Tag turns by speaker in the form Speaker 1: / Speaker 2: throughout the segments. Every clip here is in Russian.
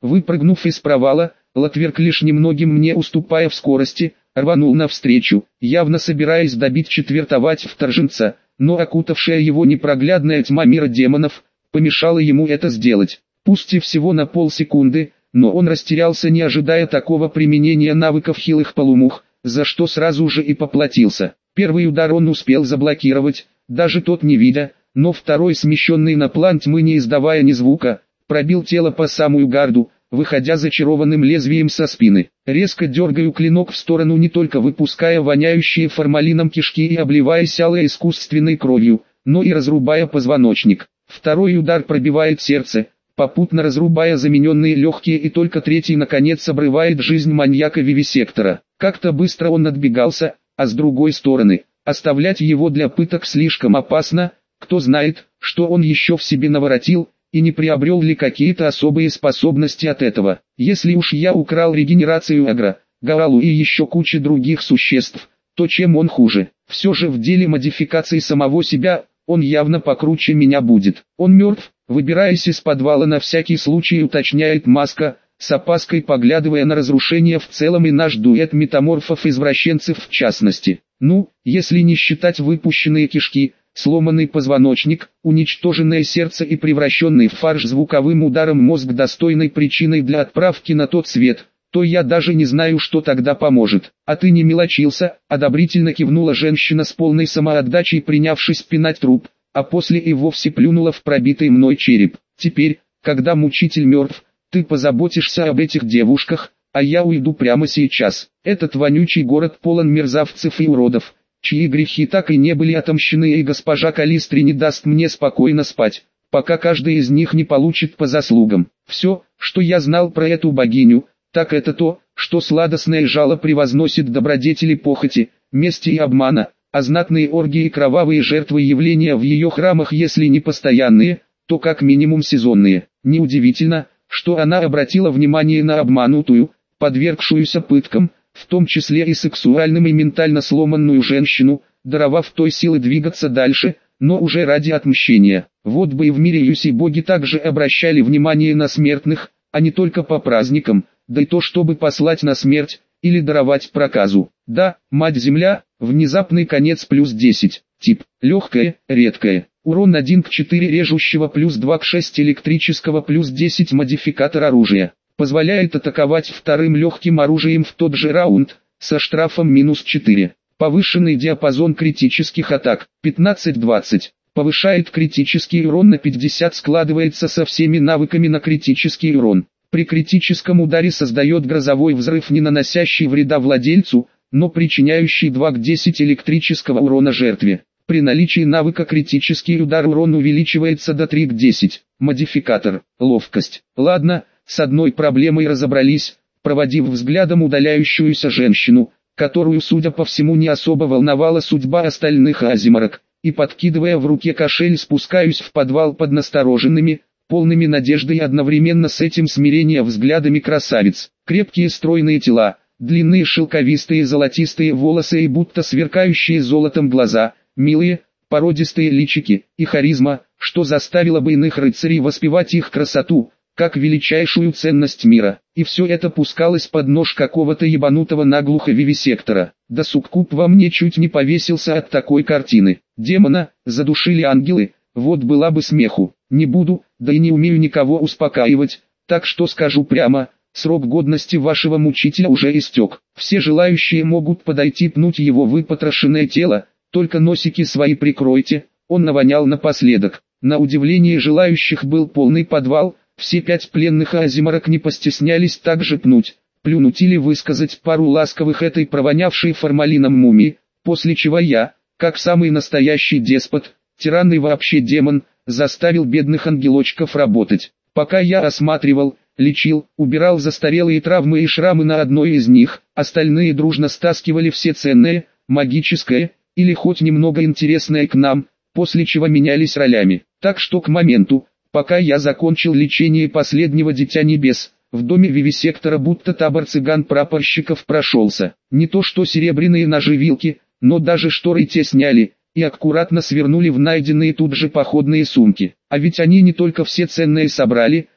Speaker 1: Выпрыгнув из провала, Латверк лишь немногим мне уступая в скорости, рванул навстречу, явно собираясь добить четвертовать вторженца, но окутавшая его непроглядная тьма мира демонов, помешала ему это сделать. Пусть и всего на полсекунды, но он растерялся, не ожидая такого применения навыков хилых полумух, за что сразу же и поплатился. Первый удар он успел заблокировать, даже тот не видя, но второй, смещенный на план тьмы не издавая ни звука, пробил тело по самую гарду, выходя зачарованным лезвием со спины. Резко дергаю клинок в сторону, не только выпуская воняющие формалином кишки и обливаясь алой искусственной кровью, но и разрубая позвоночник. Второй удар пробивает сердце, попутно разрубая замененные легкие, и только третий наконец обрывает жизнь маньяка-вивисектора. Как-то быстро он отбегался, а с другой стороны, оставлять его для пыток слишком опасно, кто знает, что он еще в себе наворотил, и не приобрел ли какие-то особые способности от этого. Если уж я украл регенерацию Агра, Гаалу и еще кучи других существ, то чем он хуже? Все же в деле модификации самого себя, он явно покруче меня будет. Он мертв, выбираясь из подвала, на всякий случай уточняет Маска, с опаской поглядывая на разрушение в целом и наш дуэт метаморфов-извращенцев в частности. Ну, если не считать выпущенные кишки, сломанный позвоночник, уничтоженное сердце и превращенный в фарш звуковым ударом мозг достойной причиной для отправки на тот свет, то я даже не знаю, что тогда поможет. А ты не мелочился, одобрительно кивнула женщина с полной самоотдачей, принявшись пинать труп, а после и вовсе плюнула в пробитый мной череп. Теперь, когда мучитель мертв, ты позаботишься об этих девушках, а я уйду прямо сейчас. Этот вонючий город полон мерзавцев и уродов, чьи грехи так и не были отомщены, и госпожа Калистри не даст мне спокойно спать, пока каждый из них не получит по заслугам. Все, что я знал про эту богиню, так это то, что сладостное жало превозносит добродетели похоти, мести и обмана, а знатные оргии и кровавые жертвы явления в ее храмах, если не постоянные, то как минимум сезонные. Неудивительно, что она обратила внимание на обманутую, подвергшуюся пыткам, в том числе и сексуальным, и ментально сломанную женщину, даровав той силы двигаться дальше, но уже ради отмщения. Вот бы и в мире Юси боги также обращали внимание на смертных, а не только по праздникам, да и то, чтобы послать на смерть, или даровать проказу. Да, мать-земля, внезапный конец плюс 10, тип, легкое, редкое. Урон 1 к 4 режущего, плюс 2 к 6 электрического, плюс 10 модификатор оружия. Позволяет атаковать вторым легким оружием в тот же раунд, со штрафом минус 4. Повышенный диапазон критических атак, 15-20. Повышает критический урон на 50, складывается со всеми навыками на критический урон. При критическом ударе создает грозовой взрыв, не наносящий вреда владельцу, но причиняющий 2 к 10 электрического урона жертве. При наличии навыка критический удар урон увеличивается до 3 к 10. Модификатор, ловкость. Ладно, с одной проблемой разобрались, проводив взглядом удаляющуюся женщину, которую, судя по всему, не особо волновала судьба остальных азиморок, и подкидывая в руке кошель, спускаюсь в подвал под настороженными, полными надежды и одновременно с этим смирения взглядами красавиц. Крепкие стройные тела, длинные шелковистые золотистые волосы и будто сверкающие золотом глаза, милые, породистые личики и харизма, что заставило бы иных рыцарей воспевать их красоту, как величайшую ценность мира. И все это пускалось под нож какого-то ебанутого наглухо вивисектора. Да суккуб во мне чуть не повесился от такой картины. Демона задушили ангелы, вот была бы смеху. Не буду, да и не умею никого успокаивать, так что скажу прямо, срок годности вашего мучителя уже истек. Все желающие могут подойти, пнуть его выпотрошенное тело, только носики свои прикройте. Он навонял напоследок. На удивление желающих был полный подвал. Все 5 пленных азиморок не постеснялись также пнуть, плюнуть или высказать пару ласковых этой провонявшей формалином мумии, после чего я, как самый настоящий деспот, тиран и вообще демон, заставил бедных ангелочков работать. Пока я осматривал, лечил, убирал застарелые травмы и шрамы на одной из них, остальные дружно стаскивали все ценное, магическое, или хоть немного интересное к нам, после чего менялись ролями. Так что к моменту, пока я закончил лечение последнего Дитя Небес, в доме вивисектора будто табор цыган-прапорщиков прошелся. Не то что серебряные ножи-вилки, но даже шторы те сняли и аккуратно свернули в найденные тут же походные сумки. А ведь они не только все ценные собрали,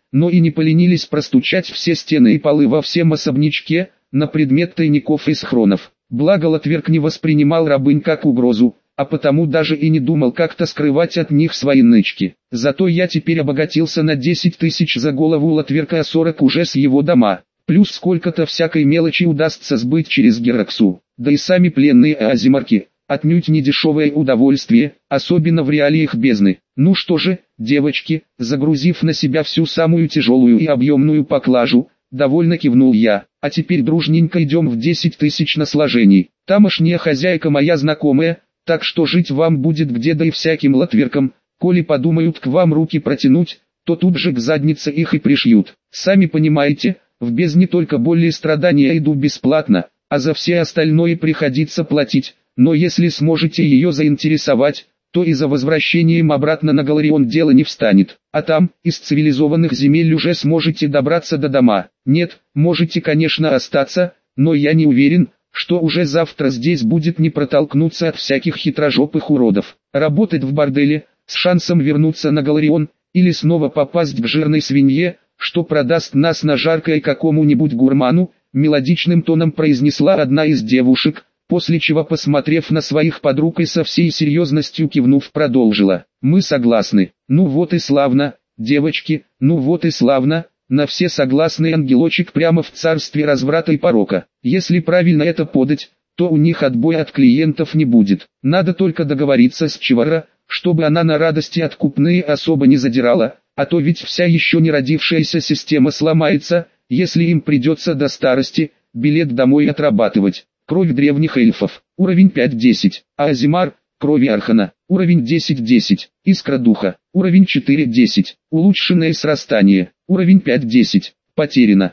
Speaker 1: но и не поленились простучать все стены и полы во всем особнячке, на предмет тайников и схронов. Благо Латверк не воспринимал рабынь как угрозу, а потому даже и не думал как-то скрывать от них свои нычки. Зато я теперь обогатился на 10 тысяч за голову Латверка, а 40 уже с его дома. Плюс сколько-то всякой мелочи удастся сбыть через Гераксу. Да и сами пленные азимарки, отнюдь не дешевое удовольствие, особенно в реалиях бездны. Ну что же, девочки, загрузив на себя всю самую тяжелую и объемную поклажу, довольно кивнул я. А теперь дружненько идем в 10 тысяч на сложений. Тамошняя хозяйка моя знакомая, так что жить вам будет где, да и всяким латверкам, коли подумают к вам руки протянуть, то тут же к заднице их и пришьют. Сами понимаете, в бездне только боли и страдания иду бесплатно, а за все остальное приходится платить, но если сможете ее заинтересовать, то и за возвращением обратно на Галарион дело не встанет. А там, из цивилизованных земель уже сможете добраться до дома. Нет, можете конечно остаться, но я не уверен, что уже завтра здесь будет не протолкнуться от всяких хитрожопых уродов. Работать в борделе, с шансом вернуться на Галарион, или снова попасть к жирной свинье, что продаст нас на жаркое какому-нибудь гурману, мелодичным тоном произнесла одна из девушек, после чего, посмотрев на своих подруг и со всей серьезностью кивнув, продолжила. Мы согласны. Ну вот и славно, девочки, ну вот и славно. На все согласный ангелочек прямо в царстве разврата и порока. Если правильно это подать, то у них отбоя от клиентов не будет. Надо только договориться с Чевара, чтобы она на радости откупные особо не задирала, а то ведь вся еще не родившаяся система сломается, если им придется до старости билет домой отрабатывать. Кровь древних эльфов, уровень 5-10, а Азимар, крови Архана, уровень 10-10, искра духа, уровень 4-10, улучшенное срастание, уровень 5-10, потеряно,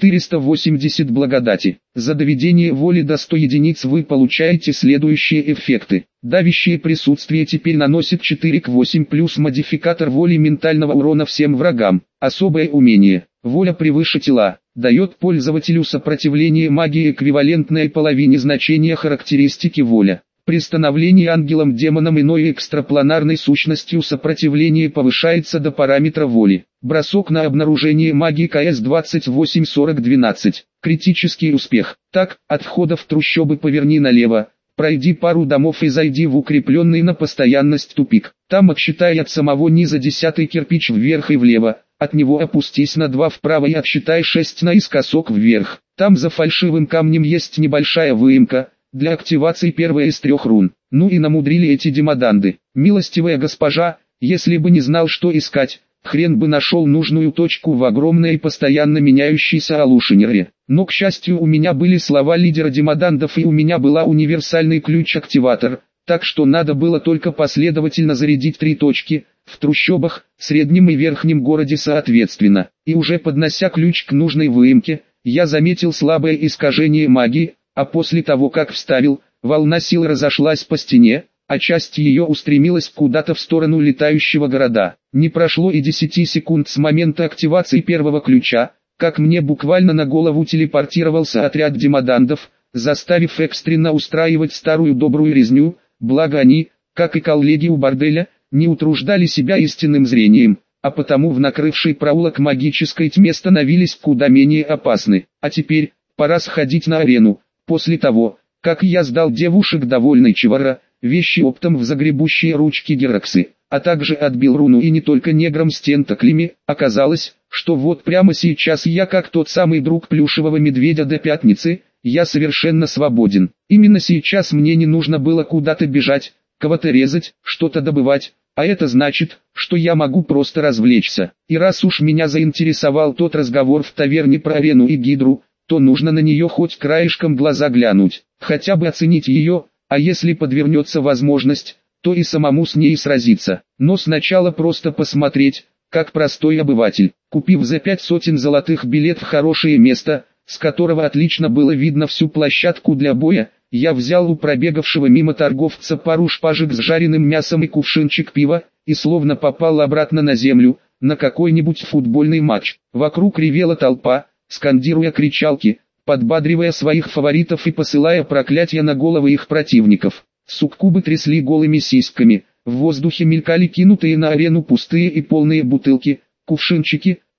Speaker 1: 480 благодати. За доведение воли до 100 единиц вы получаете следующие эффекты. Давящее присутствие теперь наносит 4 к 8 плюс модификатор воли ментального урона всем врагам. Особое умение, воля превыше тела, дает пользователю сопротивление магии эквивалентной половине значения характеристики воля. При становлении ангелом-демоном иной экстрапланарной сущностью сопротивление повышается до параметра воли. Бросок на обнаружение магии КС 28-40-12. Критический успех. Так, от входа в трущобы поверни налево, пройди пару домов и зайди в укрепленный на постоянность тупик. Там отсчитай от самого низа 10-й кирпич вверх и влево, от него опустись на 2 вправо и отсчитай 6 наискосок вверх. Там за фальшивым камнем есть небольшая выемка, для активации первая из 3 рун. Ну и намудрили эти демоданды. Милостивая госпожа, если бы не знал, что искать, хрен бы нашел нужную точку в огромной и постоянно меняющейся Алушинере. Но к счастью у меня были слова лидера демодандов и у меня была универсальный ключ-активатор, так что надо было только последовательно зарядить 3 точки, в трущобах, среднем и верхнем городе соответственно. И уже поднося ключ к нужной выемке, я заметил слабое искажение магии, а после того как вставил, волна сил разошлась по стене, а часть ее устремилась куда-то в сторону летающего города. Не прошло и 10 секунд с момента активации первого ключа, как мне буквально на голову телепортировался отряд демодандов, заставив экстренно устраивать старую добрую резню, благо они, как и коллеги у борделя, не утруждали себя истинным зрением, а потому в накрывшей проулок магической тьме становились куда менее опасны. А теперь, пора сходить на арену. После того, как я сдал девушек довольной Чевара, вещи оптом в загребущие ручки Гераксы, а также отбил руну и не только негром с тентаклями, оказалось, что вот прямо сейчас я как тот самый друг плюшевого медведя до пятницы, я совершенно свободен. Именно сейчас мне не нужно было куда-то бежать, кого-то резать, что-то добывать, а это значит, что я могу просто развлечься. И раз уж меня заинтересовал тот разговор в таверне про арену и гидру, то нужно на нее хоть краешком глаза глянуть, хотя бы оценить ее, а если подвернется возможность, то и самому с ней сразиться. Но сначала просто посмотреть, как простой обыватель, купив за 5 сотен золотых билет в хорошее место, с которого отлично было видно всю площадку для боя, я взял у пробегавшего мимо торговца пару шпажек с жареным мясом и кувшинчик пива, и словно попал обратно на землю, на какой-нибудь футбольный матч. Вокруг ревела толпа, скандируя кричалки, подбадривая своих фаворитов и посылая проклятия на головы их противников. Суккубы трясли голыми сиськами, в воздухе мелькали кинутые на арену пустые и полные бутылки, кувшинчики,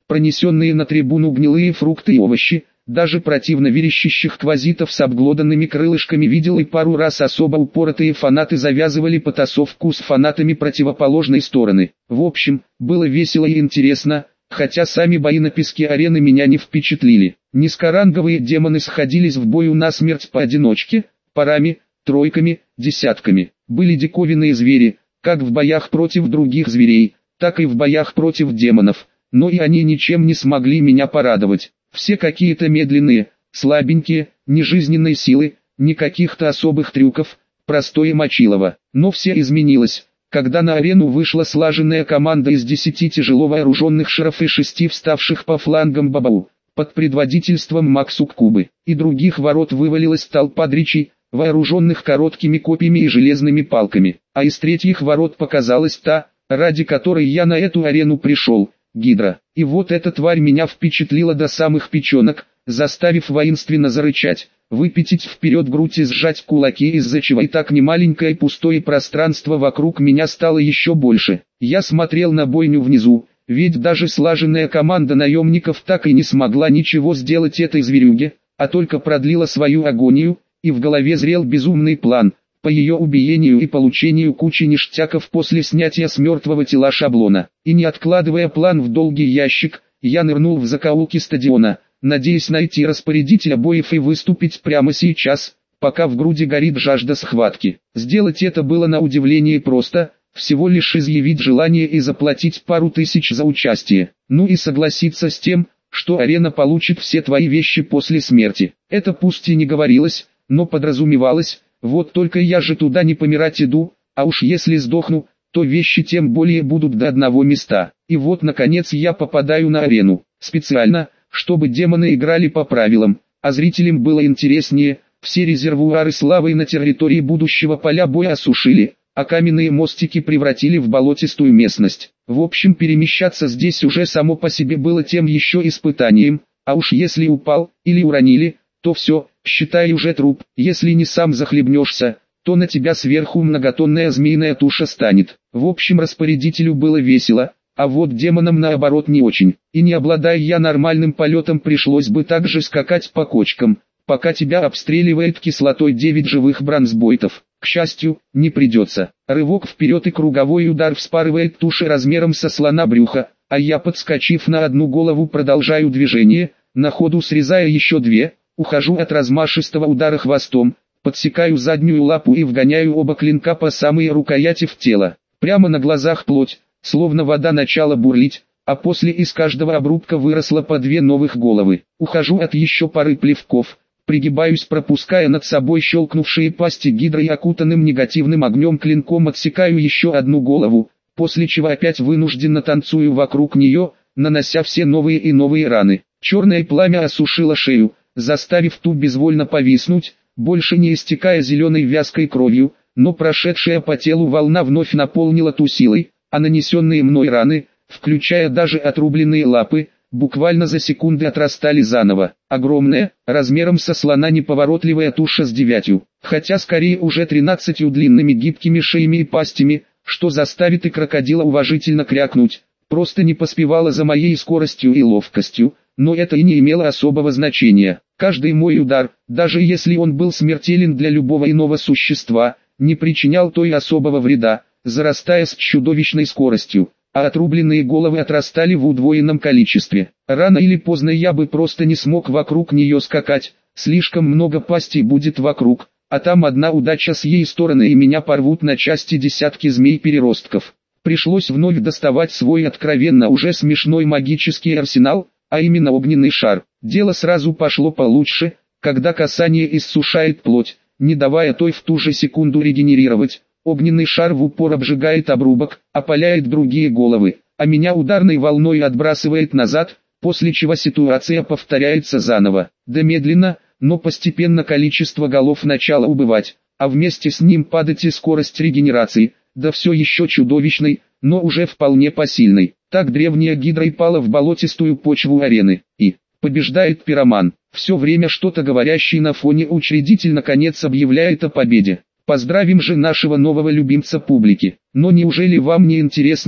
Speaker 1: пронесенные на трибуну гнилые фрукты и овощи, даже противно верещащих квазитов с обглоданными крылышками видел, и пару раз особо упоротые фанаты завязывали потасовку с фанатами противоположной стороны. В общем, было весело и интересно, хотя сами бои на песке арены меня не впечатлили. Низкоранговые демоны сходились в бою насмерть поодиночке, парами, тройками, десятками. Были диковинные звери, как в боях против других зверей, так и в боях против демонов, но и они ничем не смогли меня порадовать. Все какие-то медленные, слабенькие, ни жизненной силы, ни каких-то особых трюков, простое мочилово. Но все изменилось, когда на арену вышла слаженная команда из 10 тяжело вооруженных шеров и 6 вставших по флангам бабау, под предводительством Максуккубы, и других ворот вывалилась толпа дричей, вооруженных короткими копьями и железными палками, а из третьих ворот показалась та, ради которой я на эту арену пришел, Гидра. И вот эта тварь меня впечатлила до самых печенок, заставив воинственно зарычать, выпятить вперед грудь и сжать кулаки, из-за чего и так немаленькое пустое пространство вокруг меня стало еще больше. Я смотрел на бойню внизу, ведь даже слаженная команда наемников так и не смогла ничего сделать этой зверюге, а только продлила свою агонию, и в голове зрел безумный план по ее убиению и получению кучи ништяков после снятия с мертвого тела шаблона. И не откладывая план в долгий ящик, я нырнул в закоулки стадиона, надеясь найти распорядителя боев и выступить прямо сейчас, пока в груди горит жажда схватки. Сделать это было на удивление просто, всего лишь изъявить желание и заплатить пару тысяч за участие. Ну и согласиться с тем, что арена получит все твои вещи после смерти. Это пусть и не говорилось, но подразумевалось. Вот только я же туда не помирать иду, а уж если сдохну, то вещи тем более будут до одного места. И вот наконец я попадаю на арену, специально, чтобы демоны играли по правилам, а зрителям было интереснее. Все резервуары славы на территории будущего поля боя осушили, а каменные мостики превратили в болотистую местность. В общем, перемещаться здесь уже само по себе было тем еще испытанием, а уж если упал или уронили, то все, считай уже труп. Если не сам захлебнешься, то на тебя сверху многотонная змеиная туша станет. В общем, распорядителю было весело, а вот демонам наоборот не очень. И не обладая я нормальным полетом, пришлось бы также скакать по кочкам, пока тебя обстреливает кислотой 9 живых бронзбойтов. К счастью, не придется. Рывок вперед и круговой удар вспарывает туши размером со слона брюха, а я, подскочив на одну голову, продолжаю движение, на ходу срезая еще две. Ухожу от размашистого удара хвостом, подсекаю заднюю лапу и вгоняю оба клинка по самые рукояти в тело. Прямо на глазах плоть, словно вода, начала бурлить, а после из каждого обрубка выросло по 2 новых головы. Ухожу от еще пары плевков, пригибаюсь, пропуская над собой щелкнувшие пасти гидры, и окутанным негативным огнем клинком отсекаю еще одну голову, после чего опять вынужденно танцую вокруг нее, нанося все новые и новые раны. Черное пламя осушило шею, заставив ту безвольно повиснуть, больше не истекая зеленой вязкой кровью, но прошедшая по телу волна вновь наполнила ту силой, а нанесенные мной раны, включая даже отрубленные лапы, буквально за секунды отрастали заново. Огромная, размером со слона неповоротливая туша с 9, хотя скорее уже 13 длинными гибкими шеями и пастями, что заставит и крокодила уважительно крякнуть, просто не поспевала за моей скоростью и ловкостью, но это и не имело особого значения. Каждый мой удар, даже если он был смертелен для любого иного существа, не причинял той особого вреда, зарастая с чудовищной скоростью, а отрубленные головы отрастали в удвоенном количестве. Рано или поздно я бы просто не смог вокруг нее скакать, слишком много пастей будет вокруг, а там одна удача с ей стороны и меня порвут на части десятки змей-переростков. Пришлось вновь доставать свой откровенно уже смешной магический арсенал, а именно огненный шар. Дело сразу пошло получше, когда касание иссушает плоть, не давая той в ту же секунду регенерировать. Огненный шар в упор обжигает обрубок, опаляет другие головы, а меня ударной волной отбрасывает назад, после чего ситуация повторяется заново. Да медленно, но постепенно количество голов начало убывать, а вместе с ним падать и скорость регенерации, да все еще чудовищной, но уже вполне посильной. Так древняя гидра и пала в болотистую почву арены, и побеждает пироман. Все время что-то говорящий на фоне учредитель наконец объявляет о победе. Поздравим же нашего нового любимца публики. Но неужели вам не интересно,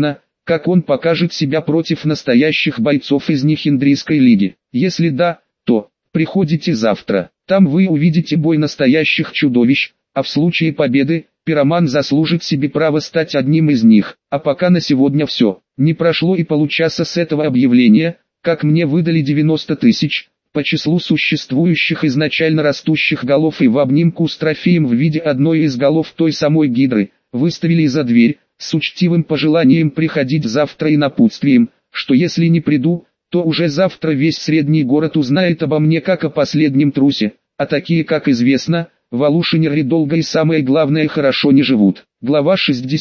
Speaker 1: как он покажет себя против настоящих бойцов из Нихендрийской лиги. Если да, то приходите завтра. Там вы увидите бой настоящих чудовищ, а в случае победы, пироман заслужит себе право стать одним из них. А пока на сегодня все. Не прошло и получаса с этого объявления, как мне выдали 90 тысяч, по числу существующих изначально растущих голов, и в обнимку с трофеем в виде одной из голов той самой гидры, выставили за дверь, с учтивым пожеланием приходить завтра и напутствием, что если не приду, то уже завтра весь средний город узнает обо мне как о последнем трусе, а такие, как известно, в Алушинере долго и самое главное хорошо не живут. Глава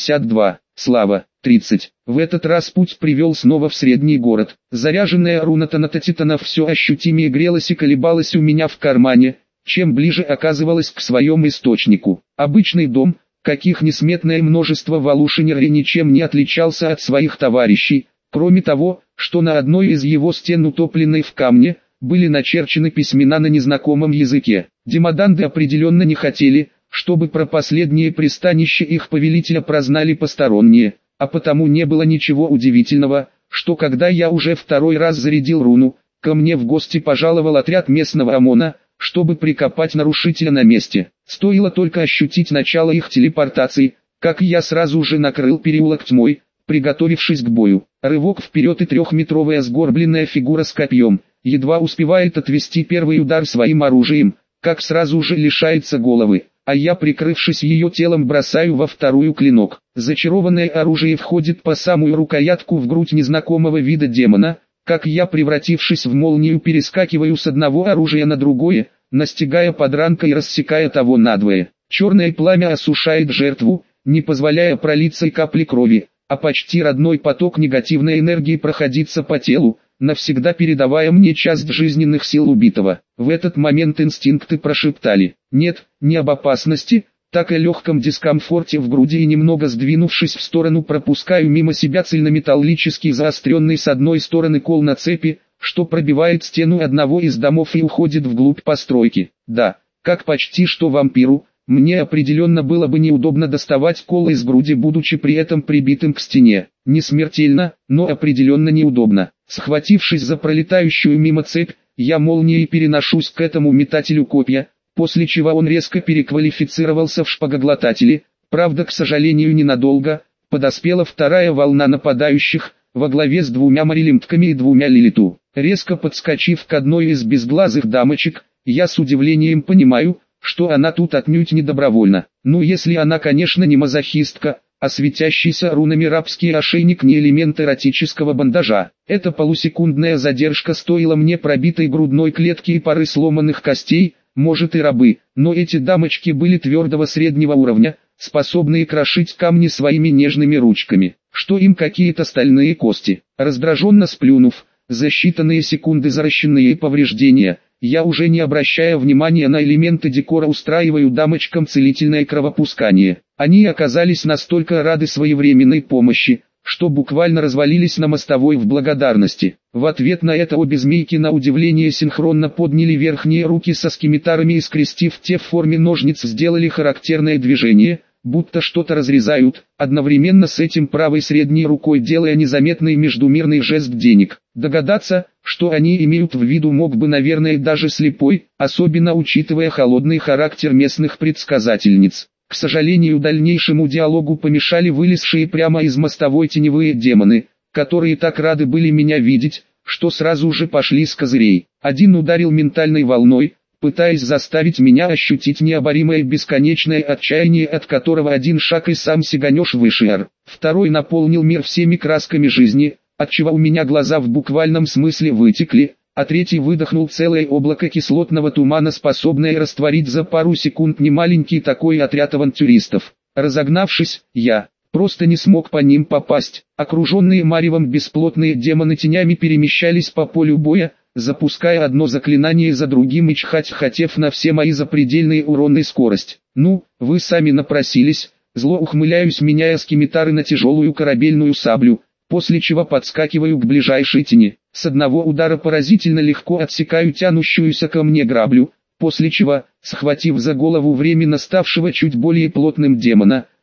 Speaker 1: 62. Слава. 30. В этот раз путь привел снова в средний город. Заряженная руна Танатотитана все ощутимее грелась и колебалась у меня в кармане, чем ближе оказывалась к своем источнику. Обычный дом, каких несметное множество в Алушинере, ничем не отличался от своих товарищей, кроме того, что на одной из его стен, утопленной в камне, были начерчены письмена на незнакомом языке. Демоданды определенно не хотели, чтобы про последнее пристанище их повелителя прознали посторонние, а потому не было ничего удивительного, что когда я уже второй раз зарядил руну, ко мне в гости пожаловал отряд местного ОМОНа, чтобы прикопать нарушителя на месте. Стоило только ощутить начало их телепортации, как я сразу же накрыл переулок тьмой, приготовившись к бою. Рывок вперед, и трехметровая сгорбленная фигура с копьем едва успевает отвести первый удар своим оружием, как сразу же лишается головы, а я, прикрывшись ее телом, бросаю во вторую клинок. Зачарованное оружие входит по самую рукоятку в грудь незнакомого вида демона, как я, превратившись в молнию, перескакиваю с одного оружия на другое, настигая подранка и рассекая того надвое. Черное пламя осушает жертву, не позволяя пролиться и капли крови, а почти родной поток негативной энергии проходится по телу, навсегда передавая мне часть жизненных сил убитого. В этот момент инстинкты прошептали: нет, не об опасности, так о легком дискомфорте в груди, и немного сдвинувшись в сторону, пропускаю мимо себя цельнометаллический заостренный с одной стороны кол на цепи, что пробивает стену одного из домов и уходит вглубь постройки. Да, как почти что вампиру, мне определенно было бы неудобно доставать кол из груди, будучи при этом прибитым к стене. Не смертельно, но определенно неудобно. Схватившись за пролетающую мимо цепь, я молнией переношусь к этому метателю копья, после чего он резко переквалифицировался в шпагоглотатели. Правда, к сожалению, ненадолго. Подоспела вторая волна нападающих, во главе с двумя Марилимтками и двумя Лилиту. Резко подскочив к одной из безглазых дамочек, я с удивлением понимаю, что она тут отнюдь не добровольно. Ну, если она, конечно, не мазохистка, а светящийся рунами рабский ошейник не элемент эротического бандажа. Эта полусекундная задержка стоила мне пробитой грудной клетки и пары сломанных костей. Может, и рабы, но эти дамочки были твердого среднего уровня, способные крошить камни своими нежными ручками. Что им какие-то стальные кости? Раздраженно сплюнув, за считанные секунды заращенные повреждения, я, уже не обращая внимания на элементы декора, устраиваю дамочкам целительное кровопускание. Они оказались настолько рады своевременной помощи, что буквально развалились на мостовой в благодарности. В ответ на это обе змейки на удивление синхронно подняли верхние руки со скимитарами и, скрестив те в форме ножниц, сделали характерное движение, будто что-то разрезают, одновременно с этим правой средней рукой делая незаметный междумирный жест денег. Догадаться, что они имеют в виду, мог бы, наверное, даже слепой, особенно учитывая холодный характер местных предсказательниц. К сожалению, дальнейшему диалогу помешали вылезшие прямо из мостовой теневые демоны, которые так рады были меня видеть, что сразу же пошли с козырей. Один ударил ментальной волной, пытаясь заставить меня ощутить необоримое бесконечное отчаяние, от которого один шаг и сам сиганешь выше. Второй наполнил мир всеми красками жизни, отчего у меня глаза в буквальном смысле вытекли, а третий выдохнул целое облако кислотного тумана, способное растворить за пару секунд немаленький такой отряд авантюристов. Разогнавшись, я просто не смог по ним попасть. Окруженные маревом бесплотные демоны тенями перемещались по полю боя, запуская одно заклинание за другим и чихать хотев на все мои запредельные урон и скорость. Ну, вы сами напросились, зло ухмыляюсь, меняя скимитары на тяжелую корабельную саблю, после чего подскакиваю к ближайшей тени. С одного удара поразительно легко отсекаю тянущуюся ко мне граблю, после чего, схватив за голову временно ставшего чуть более плотным демона,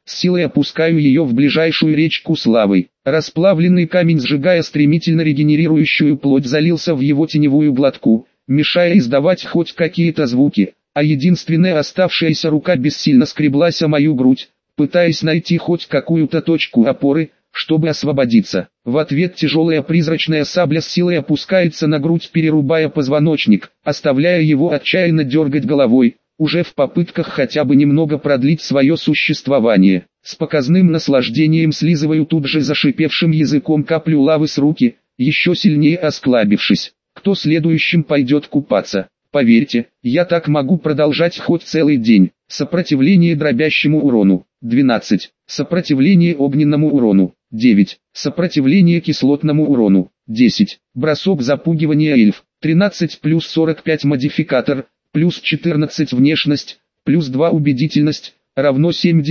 Speaker 1: с силой опускаю ее в ближайшую речку Славы. Расплавленный камень, сжигая стремительно регенерирующую плоть, залился в его теневую глотку, мешая издавать хоть какие-то звуки, а единственная оставшаяся рука бессильно скреблась о мою грудь, пытаясь найти хоть какую-то точку опоры, чтобы освободиться. В ответ тяжелая призрачная сабля с силой опускается на грудь, перерубая позвоночник, оставляя его отчаянно дергать головой, уже в попытках хотя бы немного продлить свое существование. С показным наслаждением слизываю тут же зашипевшим языком каплю лавы с руки, еще сильнее осклабившись. Кто следующим пойдет купаться? Поверьте, я так могу продолжать хоть целый день. Сопротивление дробящему урону. 12. Сопротивление огненному урону. 9. Сопротивление кислотному урону. 10. Бросок запугивания эльф. 13 плюс 45 модификатор, плюс 14 внешность, плюс 2 убедительность, равно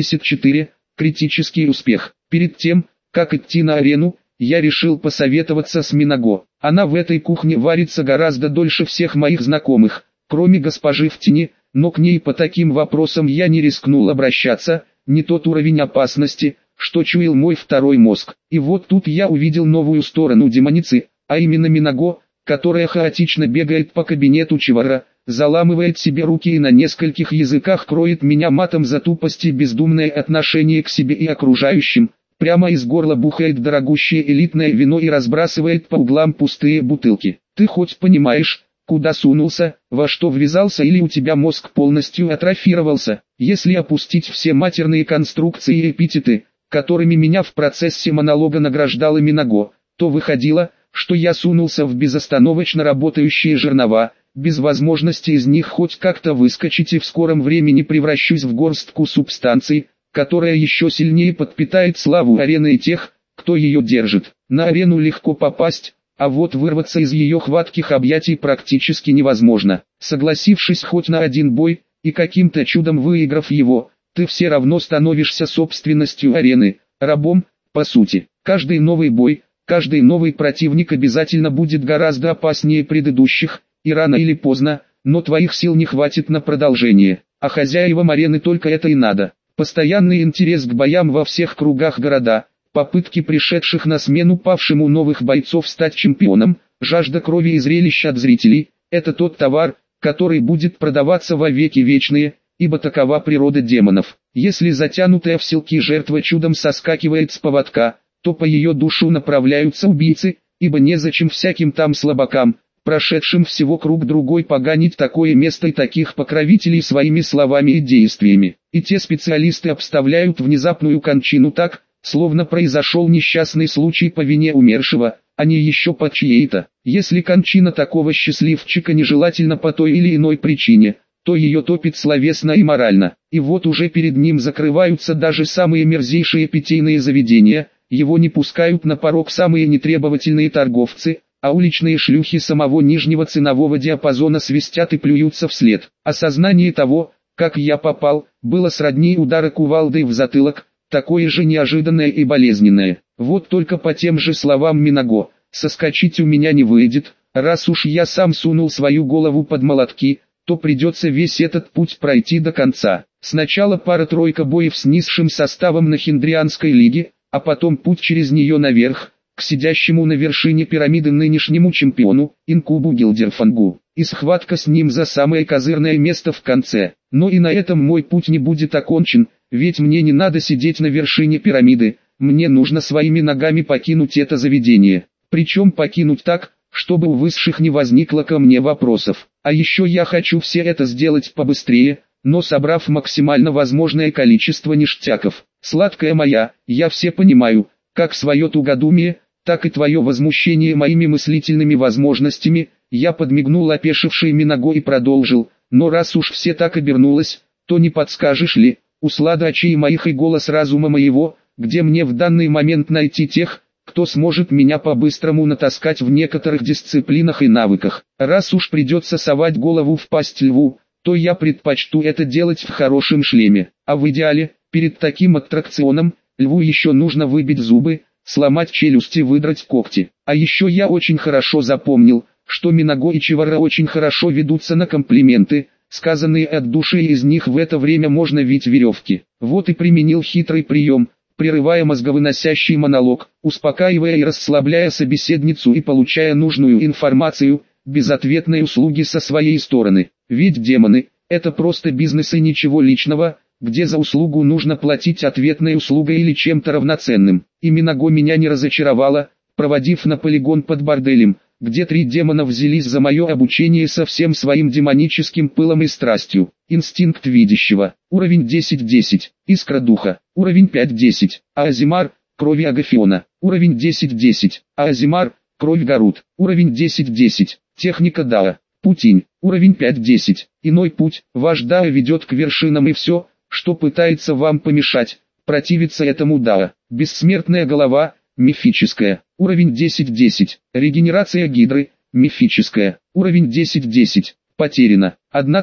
Speaker 1: 74, критический успех. Перед тем, как идти на арену, я решил посоветоваться с Минаго. Она в этой кухне варится гораздо дольше всех моих знакомых, кроме госпожи в тени, но к ней по таким вопросам я не рискнул обращаться, не тот уровень опасности, что чуял мой второй мозг. И вот тут я увидел новую сторону демоницы, а именно Минаго, которая хаотично бегает по кабинету Чивара, заламывает себе руки и на нескольких языках кроет меня матом за тупость и бездумное отношение к себе и окружающим, прямо из горла бухает дорогущее элитное вино и разбрасывает по углам пустые бутылки. Ты хоть понимаешь, куда сунулся, во что ввязался, или у тебя мозг полностью атрофировался? Если опустить все матерные конструкции и эпитеты, которыми меня в процессе монолога награждала Минаго, то выходило, что я сунулся в безостановочно работающие жернова, без возможности из них хоть как-то выскочить, и в скором времени превращусь в горстку субстанций, которая еще сильнее подпитает славу арены и тех, кто ее держит. На арену легко попасть, а вот вырваться из ее хватких объятий практически невозможно. Согласившись хоть на один бой, и каким-то чудом выиграв его, ты все равно становишься собственностью арены, рабом, по сути. Каждый новый бой, каждый новый противник обязательно будет гораздо опаснее предыдущих, и рано или поздно, но твоих сил не хватит на продолжение. А хозяевам арены только это и надо. Постоянный интерес к боям во всех кругах города, попытки пришедших на смену павшему новых бойцов стать чемпионом, жажда крови и зрелища от зрителей – это тот товар, который будет продаваться во веки вечные, ибо такова природа демонов. Если затянутая в селки жертва чудом соскакивает с поводка, то по ее душу направляются убийцы, ибо незачем всяким там слабакам, прошедшим всего круг-другой, поганить такое место и таких покровителей своими словами и действиями. И те специалисты обставляют внезапную кончину так, словно произошел несчастный случай по вине умершего, а не еще по чьей-то. Если кончина такого счастливчика нежелательна по той или иной причине, то ее топит словесно и морально. И вот уже перед ним закрываются даже самые мерзейшие питейные заведения, его не пускают на порог самые нетребовательные торговцы, а уличные шлюхи самого нижнего ценового диапазона свистят и плюются вслед. Осознание того, как я попал, было сродни удара кувалдой в затылок, такое же неожиданное и болезненное. Вот только по тем же словам Минаго, соскочить у меня не выйдет, раз уж я сам сунул свою голову под молотки, то придется весь этот путь пройти до конца. Сначала пара-тройка боев с низшим составом на Хиндрианской лиге, а потом путь через нее наверх, к сидящему на вершине пирамиды нынешнему чемпиону, Инкубу Гилдерфангу, и схватка с ним за самое козырное место в конце. Но и на этом мой путь не будет окончен, ведь мне не надо сидеть на вершине пирамиды, мне нужно своими ногами покинуть это заведение. Причем покинуть так, чтобы у высших не возникло ко мне вопросов. А еще я хочу все это сделать побыстрее, но собрав максимально возможное количество ништяков. Сладкая моя, я все понимаю, как свое тугодумие, так и твое возмущение моими мыслительными возможностями. Я подмигнул опешившей Минаго и продолжил, но раз уж все так обернулось, то не подскажешь ли, услада очей моих и голос разума моего, где мне в данный момент найти тех, кто сможет меня по-быстрому натаскать в некоторых дисциплинах и навыках. Раз уж придется совать голову в пасть льву, то я предпочту это делать в хорошем шлеме. А в идеале, перед таким аттракционом, льву еще нужно выбить зубы, сломать челюсти, выдрать когти. А еще я очень хорошо запомнил, что Минаго и Чивара очень хорошо ведутся на комплименты, сказанные от души, и из них в это время можно вить веревки. Вот и применил хитрый прием, прерывая мозговыносящий монолог, успокаивая и расслабляя собеседницу и получая нужную информацию, безответные услуги со своей стороны. Ведь демоны – это просто бизнес и ничего личного, где за услугу нужно платить ответной услугой или чем-то равноценным. И Минаго меня не разочаровала, проводив на полигон под борделем, где 3 демона взялись за мое обучение со всем своим демоническим пылом и страстью. Инстинкт видящего, уровень 10-10, искра духа, уровень 5-10, Аазимар, крови Агафиона, уровень 10-10, Аазимар, кровь Гарут, уровень 10-10, техника Дао, путинь, уровень 5-10, иной путь, ваш Дао ведет к вершинам и все, что пытается вам помешать, противиться этому Дао. Бессмертная голова, мифическая, уровень 10-10, регенерация Гидры, мифическая, уровень 10-10, потеряно,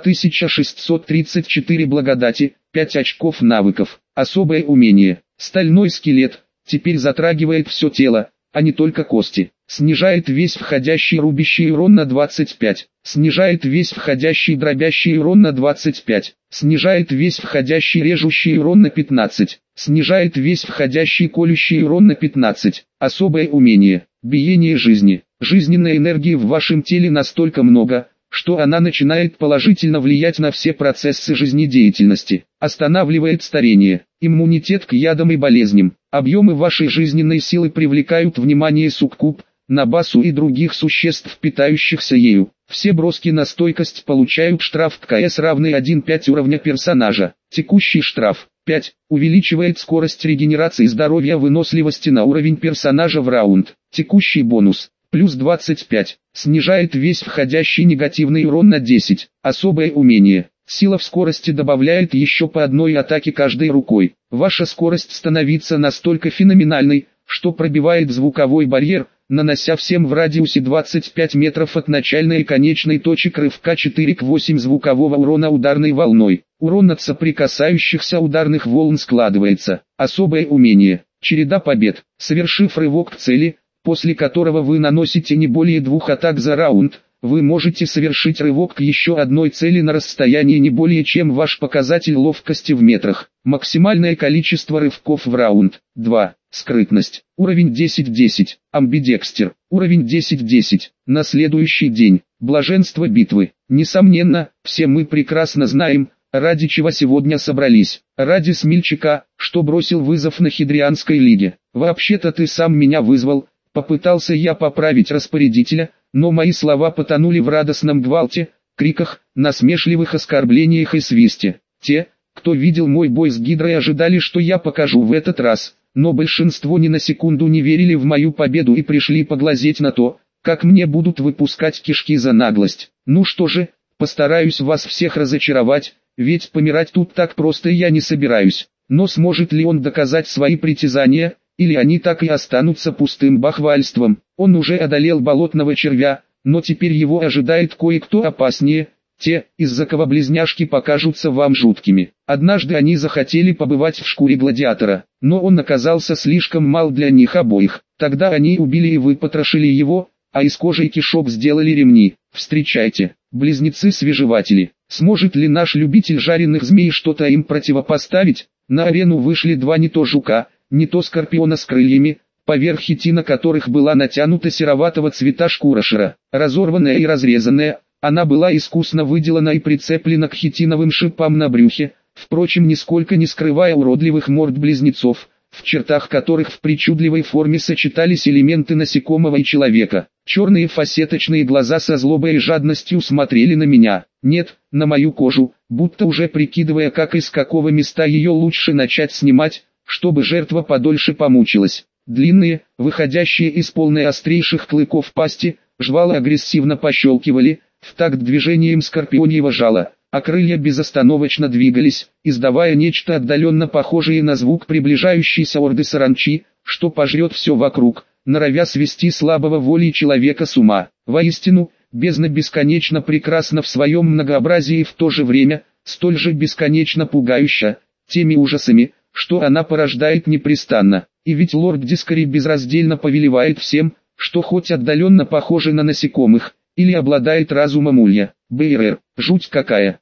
Speaker 1: 1634 благодати, 5 очков навыков, особое умение, стальной скелет, теперь затрагивает все тело, а не только кости, снижает весь входящий рубящий урон на 25, снижает весь входящий дробящий урон на 25, снижает весь входящий режущий урон на 15, снижает весь входящий колющий урон на 15, особое умение, биение жизни, жизненной энергии в вашем теле настолько много, что она начинает положительно влиять на все процессы жизнедеятельности, останавливает старение, иммунитет к ядам и болезням, объемы вашей жизненной силы привлекают внимание суккуб, набасу и других существ, питающихся ею. Все броски на стойкость получают штраф КС равный 1,5 уровня персонажа. Текущий штраф 5 увеличивает скорость регенерации здоровья выносливости на уровень персонажа в раунд. Текущий бонус плюс 25 снижает весь входящий негативный урон на 10. Особое умение. Сила в скорости добавляет еще по одной атаке каждой рукой. Ваша скорость становится настолько феноменальной, что пробивает звуковой барьер, нанося всем в радиусе 25 метров от начальной и конечной точек рывка 4 к 8 звукового урона ударной волной. Урон от соприкасающихся ударных волн складывается. Особое умение. Череда побед. Совершив рывок к цели, после которого вы наносите не более 2 атак за раунд, вы можете совершить рывок к еще одной цели на расстоянии не более чем ваш показатель ловкости в метрах. Максимальное количество рывков в раунд. 2. Скрытность. Уровень 10-10. Амбидекстер. Уровень 10-10. На следующий день. Блаженство битвы. Несомненно, все мы прекрасно знаем, ради чего сегодня собрались. Ради смельчака, что бросил вызов на Хидрианской лиге. Вообще-то ты сам меня вызвал. Попытался я поправить распорядителя, но мои слова потонули в радостном гвалте, криках, насмешливых оскорблениях и свисте. Те, кто видел мой бой с Гидрой, ожидали, что я покажу в этот раз, но большинство ни на секунду не верили в мою победу и пришли поглазеть на то, как мне будут выпускать кишки за наглость. Ну что же, постараюсь вас всех разочаровать, ведь помирать тут так просто я не собираюсь. Но сможет ли он доказать свои притязания? Или они так и останутся пустым бахвальством? Он уже одолел болотного червя, но теперь его ожидает кое-кто опаснее. Те, из-за кого близняшки покажутся вам жуткими. Однажды они захотели побывать в шкуре гладиатора, но он оказался слишком мал для них обоих. Тогда они убили и выпотрошили его, а из кожи и кишок сделали ремни. Встречайте, близнецы-свежеватели. Сможет ли наш любитель жареных змей что-то им противопоставить? На арену вышли 2 не то жука, не то скорпиона с крыльями, поверх хитина которых была натянута сероватого цвета шкура шера. Разорванная и разрезанная, она была искусно выделана и прицеплена к хитиновым шипам на брюхе, впрочем нисколько не скрывая уродливых морд близнецов, в чертах которых в причудливой форме сочетались элементы насекомого и человека. Черные фасеточные глаза со злобой и жадностью смотрели на меня, нет, на мою кожу, будто уже прикидывая, как и с какого места ее лучше начать снимать, чтобы жертва подольше помучилась. Длинные, выходящие из полной острейших клыков пасти, жвалы агрессивно пощелкивали, в такт движением скорпионьего жала, а крылья безостановочно двигались, издавая нечто отдаленно похожее на звук приближающейся орды саранчи, что пожрет все вокруг, норовя свести слабого волей человека с ума. Воистину, бездна бесконечно прекрасна в своем многообразии и в то же время, столь же бесконечно пугающа, теми ужасами, что она порождает непрестанно. И ведь лорд Дискари безраздельно повелевает всем, что хоть отдаленно похоже на насекомых, или обладает разумом улья. БРР, жуть какая.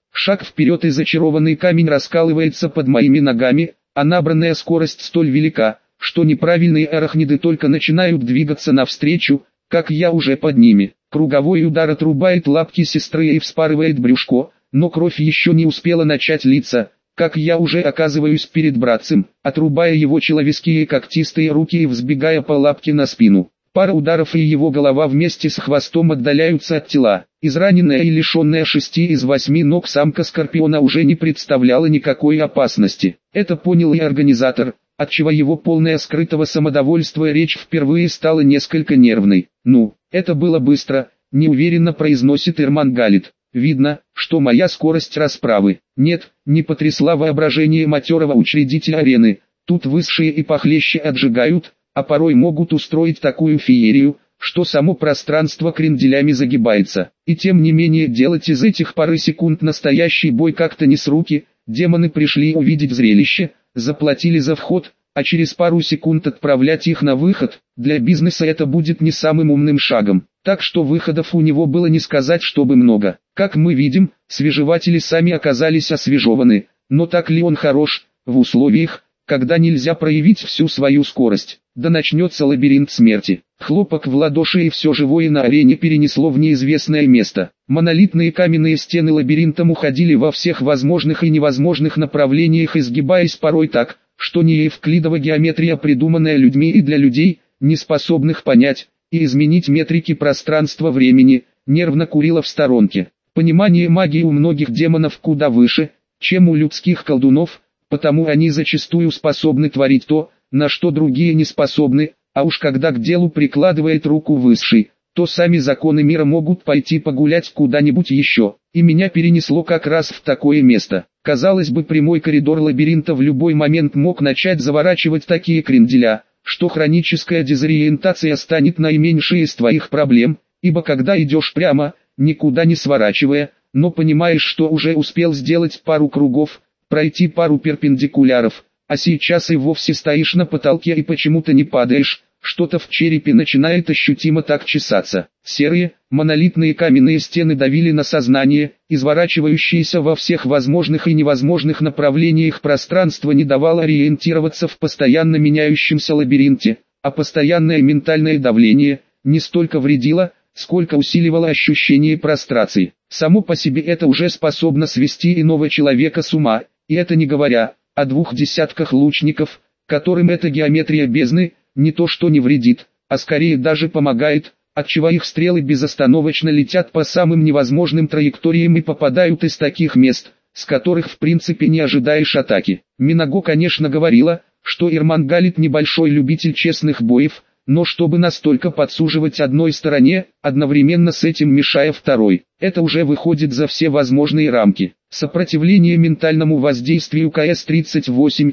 Speaker 1: Шаг вперед, и зачарованный камень раскалывается под моими ногами, а набранная скорость столь велика, что неправильные арахниды только начинают двигаться навстречу, как я уже под ними. Круговой удар отрубает лапки сестры и вспарывает брюшко, но кровь еще не успела начать литься, как я уже оказываюсь перед братцем, отрубая его человеческие когтистые руки и взбегая по лапке на спину. Пара ударов, и его голова вместе с хвостом отдаляются от тела. Израненная и лишенная 6 из 8 ног самка скорпиона уже не представляла никакой опасности. Это понял и организатор, отчего его полная скрытого самодовольства речь впервые стала несколько нервной. «Ну, это было быстро», — неуверенно произносит Ирман Галит. «Видно, что моя скорость расправы нет, не потрясла воображение матерого учредителя арены. Тут высшие и похлеще отжигают, а порой могут устроить такую феерию, что само пространство кренделями загибается. И тем не менее делать из этих пары секунд настоящий бой как-то не с руки. Демоны пришли увидеть зрелище, заплатили за вход, а через пару секунд отправлять их на выход. Для бизнеса это будет не самым умным шагом. Так что выходов у него было не сказать, чтобы много. Как мы видим, свежеватели сами оказались освежеваны, но так ли он хорош, в условиях, когда нельзя проявить всю свою скорость? Да начнется лабиринт смерти. Хлопок в ладоши, и все живое на арене перенесло в неизвестное место. Монолитные каменные стены лабиринтом уходили во всех возможных и невозможных направлениях, изгибаясь порой так, что не евклидова геометрия, придуманная людьми и для людей, не способных понять и изменить метрики пространства-времени, нервно курила в сторонке. Понимание магии у многих демонов куда выше, чем у людских колдунов, потому они зачастую способны творить то, на что другие не способны, а уж когда к делу прикладывает руку высший, то сами законы мира могут пойти погулять куда-нибудь еще. И меня перенесло как раз в такое место. Казалось бы, прямой коридор лабиринта в любой момент мог начать заворачивать такие кренделя, что хроническая дезориентация станет наименьшей из твоих проблем, ибо когда идешь прямо, никуда не сворачивая, но понимаешь, что уже успел сделать пару кругов, пройти пару перпендикуляров, а сейчас и вовсе стоишь на потолке и почему-то не падаешь, что-то в черепе начинает ощутимо так чесаться. Серые, монолитные каменные стены давили на сознание, изворачивающиеся во всех возможных и невозможных направлениях пространство не давало ориентироваться в постоянно меняющемся лабиринте, а постоянное ментальное давление не столько вредило, сколько усиливало ощущение прострации. Само по себе это уже способно свести иного человека с ума, и это не говоря о 2 десятках лучников, которым эта геометрия бездны не то что не вредит, а скорее даже помогает, отчего их стрелы безостановочно летят по самым невозможным траекториям и попадают из таких мест, с которых в принципе не ожидаешь атаки. Минаго, конечно, говорила, что Ирман Галит небольшой любитель честных боев, но чтобы настолько подсуживать одной стороне, одновременно с этим мешая второй, это уже выходит за все возможные рамки. Сопротивление ментальному воздействию КС-38,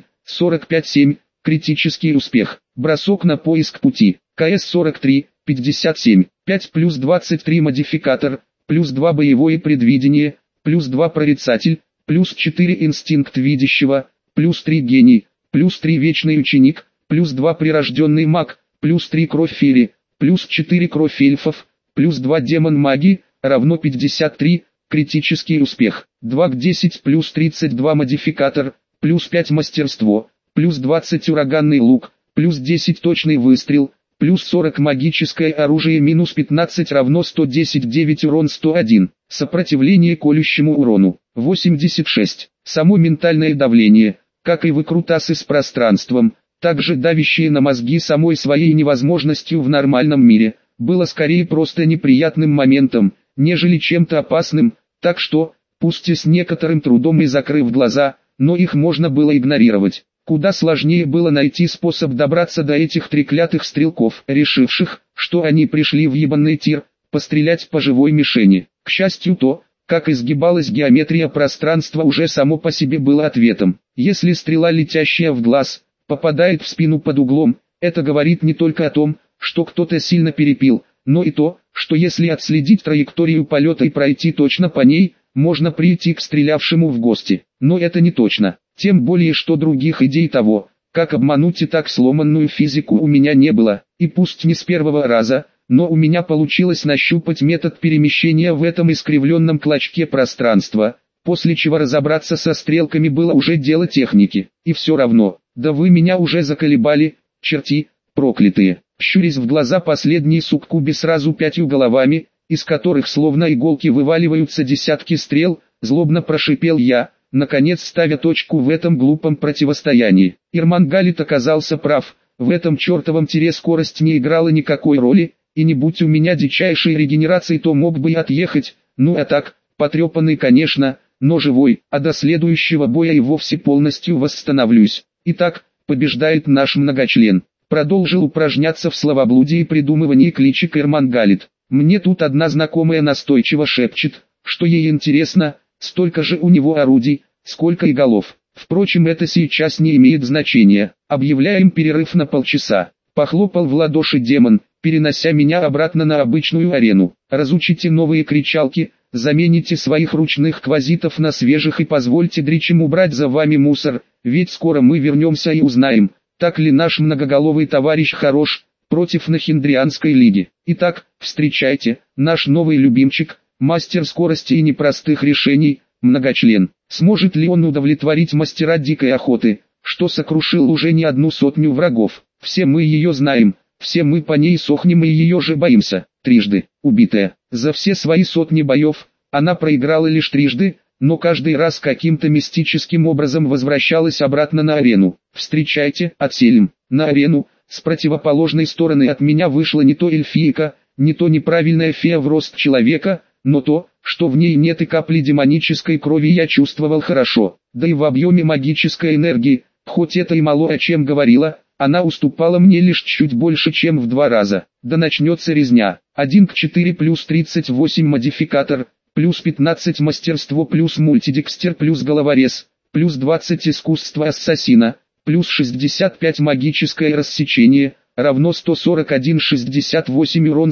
Speaker 1: 45-7, критический успех. Бросок на поиск пути. КС-43, 57, 5 плюс 23 модификатор, плюс 2 боевое предвидение, плюс 2 прорицатель, плюс 4 инстинкт видящего, плюс 3 гений, плюс 3 вечный ученик, плюс 2 прирожденный маг, плюс 3 кровь феи, плюс 4 кровь эльфов, плюс 2 демон магии, равно 53, критический успех. 2 к 10 плюс 32 модификатор, плюс 5 мастерство, плюс 20 ураганный лук, плюс 10 точный выстрел, плюс 40 магическое оружие, минус 15 равно 110, 9 урон 101, сопротивление колющему урону, 86, само ментальное давление, как и выкрутасы с пространством, также давящие на мозги самой своей невозможностью в нормальном мире, было скорее просто неприятным моментом, нежели чем-то опасным, так что, пусть и с некоторым трудом и закрыв глаза, но их можно было игнорировать. Куда сложнее было найти способ добраться до этих треклятых стрелков, решивших, что они пришли в ебаный тир, пострелять по живой мишени. К счастью, то, как изгибалась геометрия пространства, уже само по себе было ответом. Если стрела, летящая в глаз, попадает в спину под углом, это говорит не только о том, что кто-то сильно перепил, но и то, что если отследить траекторию полета и пройти точно по ней, можно прийти к стрелявшему в гости. Но это не точно. Тем более, что других идей того, как обмануть и так сломанную физику, у меня не было. И пусть не с первого раза, но у меня получилось нащупать метод перемещения в этом искривленном клочке пространства, после чего разобраться со стрелками было уже дело техники. И все равно, да вы меня уже заколебали, черти, проклятые. Щурясь в глаза последней суккубе сразу 5 головами, из которых словно иголки вываливаются десятки стрел, злобно прошипел я, наконец ставя точку в этом глупом противостоянии. Ирмангалит оказался прав, в этом чертовом тире скорость не играла никакой роли, и не будь у меня дичайшей регенерации, то мог бы и отъехать, ну а так, потрепанный конечно, но живой, а до следующего боя и вовсе полностью восстановлюсь. Итак, побеждает наш многочлен. Продолжил упражняться в словоблудии и придумывании кличек Ирмангалит. Мне тут одна знакомая настойчиво шепчет, что ей интересно, столько же у него орудий, сколько и голов. Впрочем, это сейчас не имеет значения. Объявляем перерыв на полчаса. Похлопал в ладоши демон, перенося меня обратно на обычную арену. Разучите новые кричалки, замените своих ручных квазитов на свежих и позвольте дричам убрать за вами мусор, ведь скоро мы вернемся и узнаем, так ли наш многоголовый товарищ хорош против Нахиндрианской лиги. Итак, встречайте, наш новый любимчик, мастер скорости и непростых решений, многочлен. Сможет ли он удовлетворить мастера дикой охоты, что сокрушил уже не одну сотню врагов? Все мы ее знаем, все мы по ней сохнем и ее же боимся. Трижды убитая. За все свои сотни боев, она проиграла лишь трижды, но каждый раз каким-то мистическим образом возвращалась обратно на арену. Встречайте, Отселим. На арену, с противоположной стороны от меня вышла не то эльфийка, не то неправильная фея в рост человека, но то, что в ней нет и капли демонической крови, я чувствовал хорошо. Да и в объеме магической энергии, хоть это и мало о чем говорила, она уступала мне лишь чуть больше, чем в 2 раза. Да начнется резня. 1 к 4 плюс 38 модификатор, плюс 15 мастерство плюс мультидекстер плюс головорез, плюс 20 искусство ассасина, плюс 65 магическое рассечение, равно 141,68 урон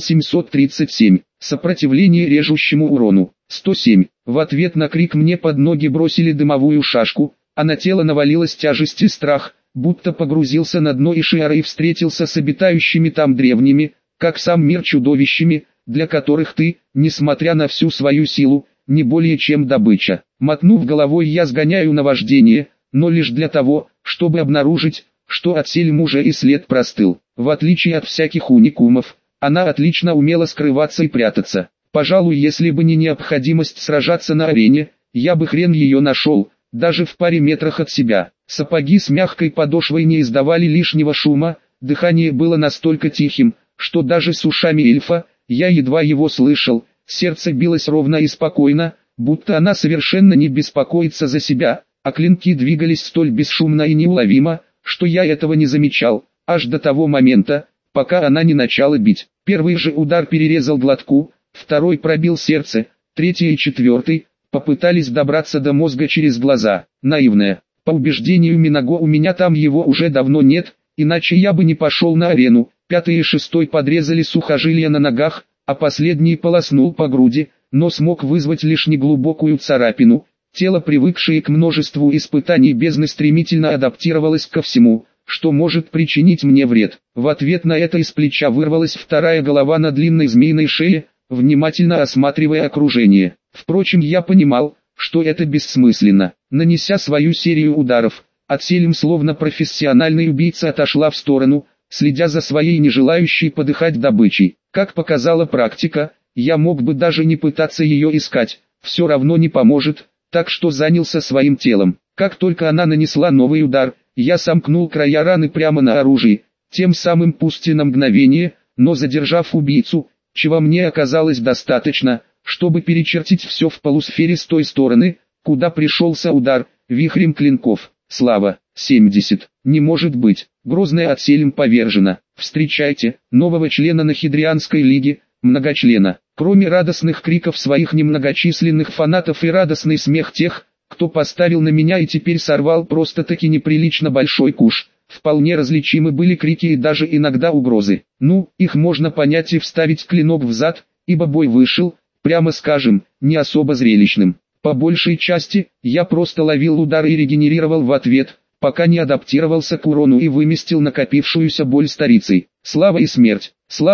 Speaker 1: 737, сопротивление режущему урону, 107. В ответ на крик мне под ноги бросили дымовую шашку, а на тело навалилась тяжесть и страх, будто погрузился на дно Ишиара и встретился с обитающими там древними, как сам мир, чудовищами, для которых ты, несмотря на всю свою силу, не более чем добыча. Мотнув головой, я сгоняю наваждение, но лишь для того, чтобы обнаружить, что Отселим уже и след простыл. В отличие от всяких уникумов, она отлично умела скрываться и прятаться. Пожалуй, если бы не необходимость сражаться на арене, я бы хрен ее нашел, даже в паре метрах от себя. Сапоги с мягкой подошвой не издавали лишнего шума, дыхание было настолько тихим, что даже с ушами эльфа, я едва его слышал, сердце билось ровно и спокойно, будто она совершенно не беспокоится за себя, а клинки двигались столь бесшумно и неуловимо, что я этого не замечал, аж до того момента, пока она не начала бить. Первый же удар перерезал глотку, второй пробил сердце, третий и четвертый попытались добраться до мозга через глаза. Наивная. По убеждению Минаго, у меня там его уже давно нет, иначе я бы не пошел на арену. Пятый и шестой подрезали сухожилия на ногах, а последний полоснул по груди, но смог вызвать лишь неглубокую царапину. Тело, привыкшее к множеству испытаний бездны, стремительно адаптировалось ко всему, что может причинить мне вред. В ответ на это из плеча вырвалась вторая голова на длинной змеиной шее, внимательно осматривая окружение. Впрочем, я понимал, что это бессмысленно. Нанеся свою серию ударов, Отселим словно профессиональный убийца отошла в сторону, следя за своей не желающей подыхать добычей. Как показала практика, я мог бы даже не пытаться ее искать, все равно не поможет, так что занялся своим телом. Как только она нанесла новый удар, я сомкнул края раны прямо на оружии, тем самым пусть и на мгновение, но задержав убийцу, чего мне оказалось достаточно, чтобы перечертить все в полусфере с той стороны, куда пришелся удар, вихрем клинков. Слава, 70. Не может быть. Грозная Отселим повержена. Встречайте, нового члена Нахидрианской лиги, многочлена. Кроме радостных криков своих немногочисленных фанатов и радостный смех тех, кто поставил на меня и теперь сорвал просто-таки неприлично большой куш, вполне различимы были крики и даже иногда угрозы. Ну, их можно понять и вставить клинок в зад, ибо бой вышел, прямо скажем, не особо зрелищным. По большей части, я просто ловил удары и регенерировал в ответ, пока не адаптировался к урону и выместил накопившуюся боль старицей. Слава и смерть,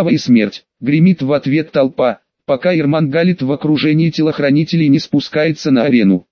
Speaker 1: гремит в ответ толпа, пока Ирмангалит в окружении телохранителей не спускается на арену.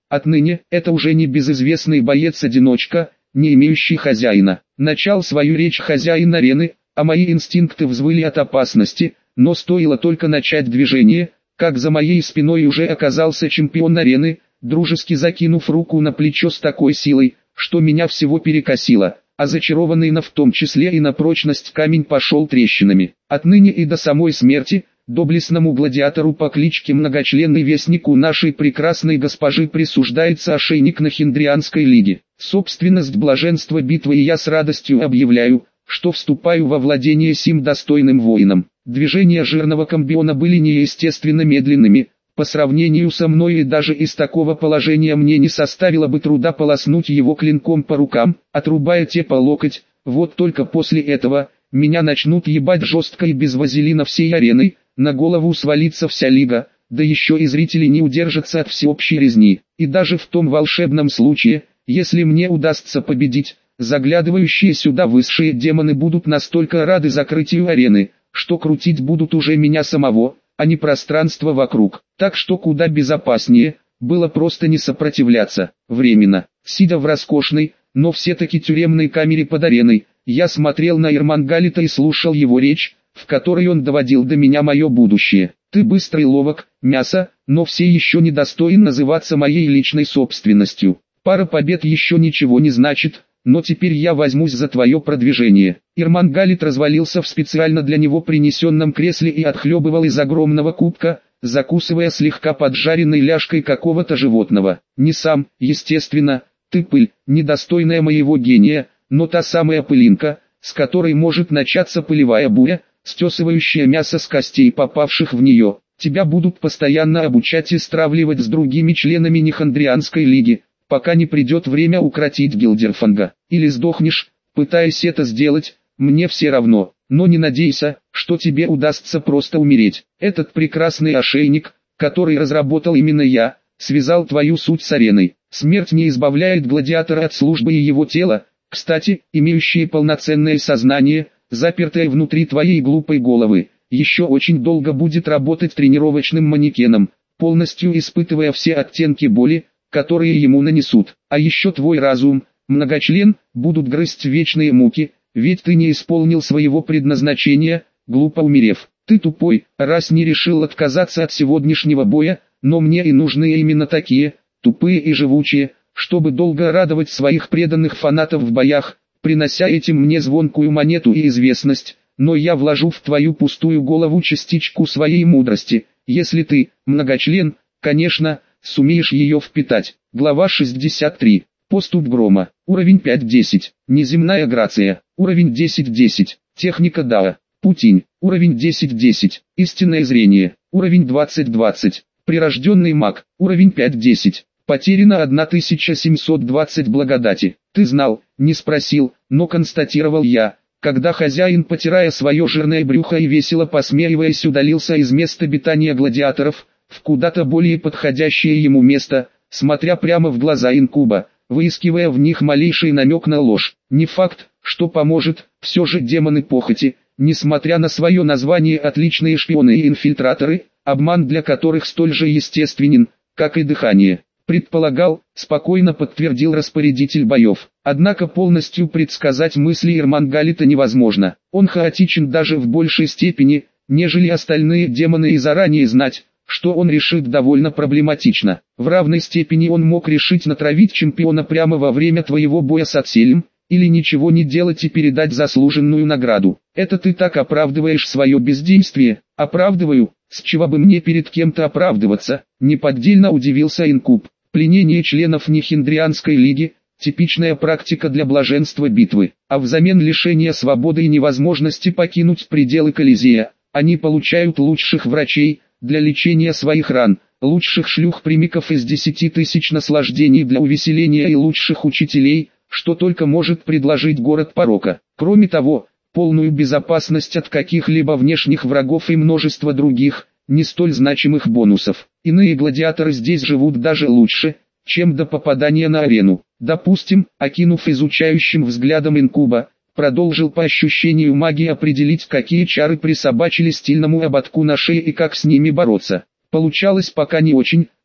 Speaker 1: Отныне это уже не безызвестный боец-одиночка, не имеющий хозяина. Начал свою речь хозяин арены, а мои инстинкты взвыли от опасности, но стоило только начать движение, как за моей спиной уже оказался чемпион арены, дружески закинув руку на плечо с такой силой, что меня всего перекосило, а зачарованный в том числе и на прочность камень пошел трещинами. Отныне и до самой смерти, доблестному гладиатору по кличке Многочленный Вестнику нашей прекрасной госпожи присуждается ошейник на Хиндрианской лиге. Собственность блаженства битвы, и я с радостью объявляю, что вступаю во владение сим достойным воином. Движения жирного комбиона были неестественно медленными, по сравнению со мной, и даже из такого положения мне не составило бы труда полоснуть его клинком по рукам, отрубая те по локоть. Вот только после этого меня начнут ебать жестко и без вазелина всей ареной, на голову свалится вся лига, да еще и зрители не удержатся от всеобщей резни. И даже в том волшебном случае, если мне удастся победить, заглядывающие сюда высшие демоны будут настолько рады закрытию арены, что крутить будут уже меня самого, а не пространство вокруг. Так что куда безопаснее было просто не сопротивляться. Временно, сидя в роскошной, но все-таки тюремной камере под ареной, я смотрел на Ирмангалита и слушал его речь, в которой он доводил до меня мое будущее. Ты быстрый, ловок, мясо, но все еще недостоин называться моей личной собственностью. Пара побед еще ничего не значит, но теперь я возьмусь за твое продвижение. Ирмангалит развалился в специально для него принесенном кресле и отхлебывал из огромного кубка, закусывая слегка поджаренной ляжкой какого-то животного. Не сам, естественно, ты пыль, недостойная моего гения, но та самая пылинка, с которой может начаться пылевая буря, стесывающая мясо с костей попавших в нее. Тебя будут постоянно обучать и стравливать с другими членами Нихандрианской лиги, пока не придет время укротить Гилдерфанга. Или сдохнешь, пытаясь это сделать, мне все равно, но не надейся, что тебе удастся просто умереть. Этот прекрасный ошейник, который разработал именно я, связал твою суть с ареной. Смерть не избавляет гладиатора от службы и его тела, кстати, имеющее полноценное сознание, запертое внутри твоей глупой головы, еще очень долго будет работать тренировочным манекеном, полностью испытывая все оттенки боли, которые ему нанесут. А еще твой разум, многочлен, будут грызть вечные муки, ведь ты не исполнил своего предназначения, глупо умерев. Ты тупой, раз не решил отказаться от сегодняшнего боя, но мне и нужны именно такие, тупые и живучие, чтобы долго радовать своих преданных фанатов в боях, принося этим мне звонкую монету и известность, но я вложу в твою пустую голову частичку своей мудрости, если ты, многочлен, конечно, сумеешь ее впитать. Глава 63. Поступ грома. Уровень 5-10. Неземная грация. Уровень 10-10. Техника Дао. Путинь. Уровень 10-10. Истинное зрение. Уровень 20-20. Прирожденный маг. Уровень 5-10. Потеряно 1720 благодати. Ты знал, не спросил, но констатировал я, когда хозяин, потирая свое жирное брюхо и весело посмеиваясь, удалился из места обитания гладиаторов, в куда-то более подходящее ему место, смотря прямо в глаза инкуба, выискивая в них малейший намек на ложь. Не факт, что поможет, все же демоны похоти, несмотря на свое название, отличные шпионы и инфильтраторы, обман для которых столь же естественен, как и дыхание. Предполагал, спокойно подтвердил распорядитель боев. Однако полностью предсказать мысли Ирмангалита невозможно. Он хаотичен даже в большей степени, нежели остальные демоны, и заранее знать, что он решит, довольно проблематично. В равной степени он мог решить натравить чемпиона прямо во время твоего боя с Ацелем, или ничего не делать и передать заслуженную награду. Это ты так оправдываешь свое бездействие? Оправдываю, с чего бы мне перед кем-то оправдываться? Неподдельно удивился инкуб. Пленение членов Нихиндрианской лиги – типичная практика для блаженства битвы, а взамен лишения свободы и невозможности покинуть пределы Колизея, они получают лучших врачей для лечения своих ран, лучших шлюх-примиков из 10 тысяч наслаждений для увеселения и лучших учителей, что только может предложить город порока. Кроме того, полную безопасность от каких-либо внешних врагов и множество других, не столь значимых бонусов. Иные гладиаторы здесь живут даже лучше, чем до попадания на арену. Допустим, окинув изучающим взглядом инкуба, продолжил по ощущению магии определить, какие чары присобачили стильному ободку на шее и как с ними бороться. Получалось пока не очень,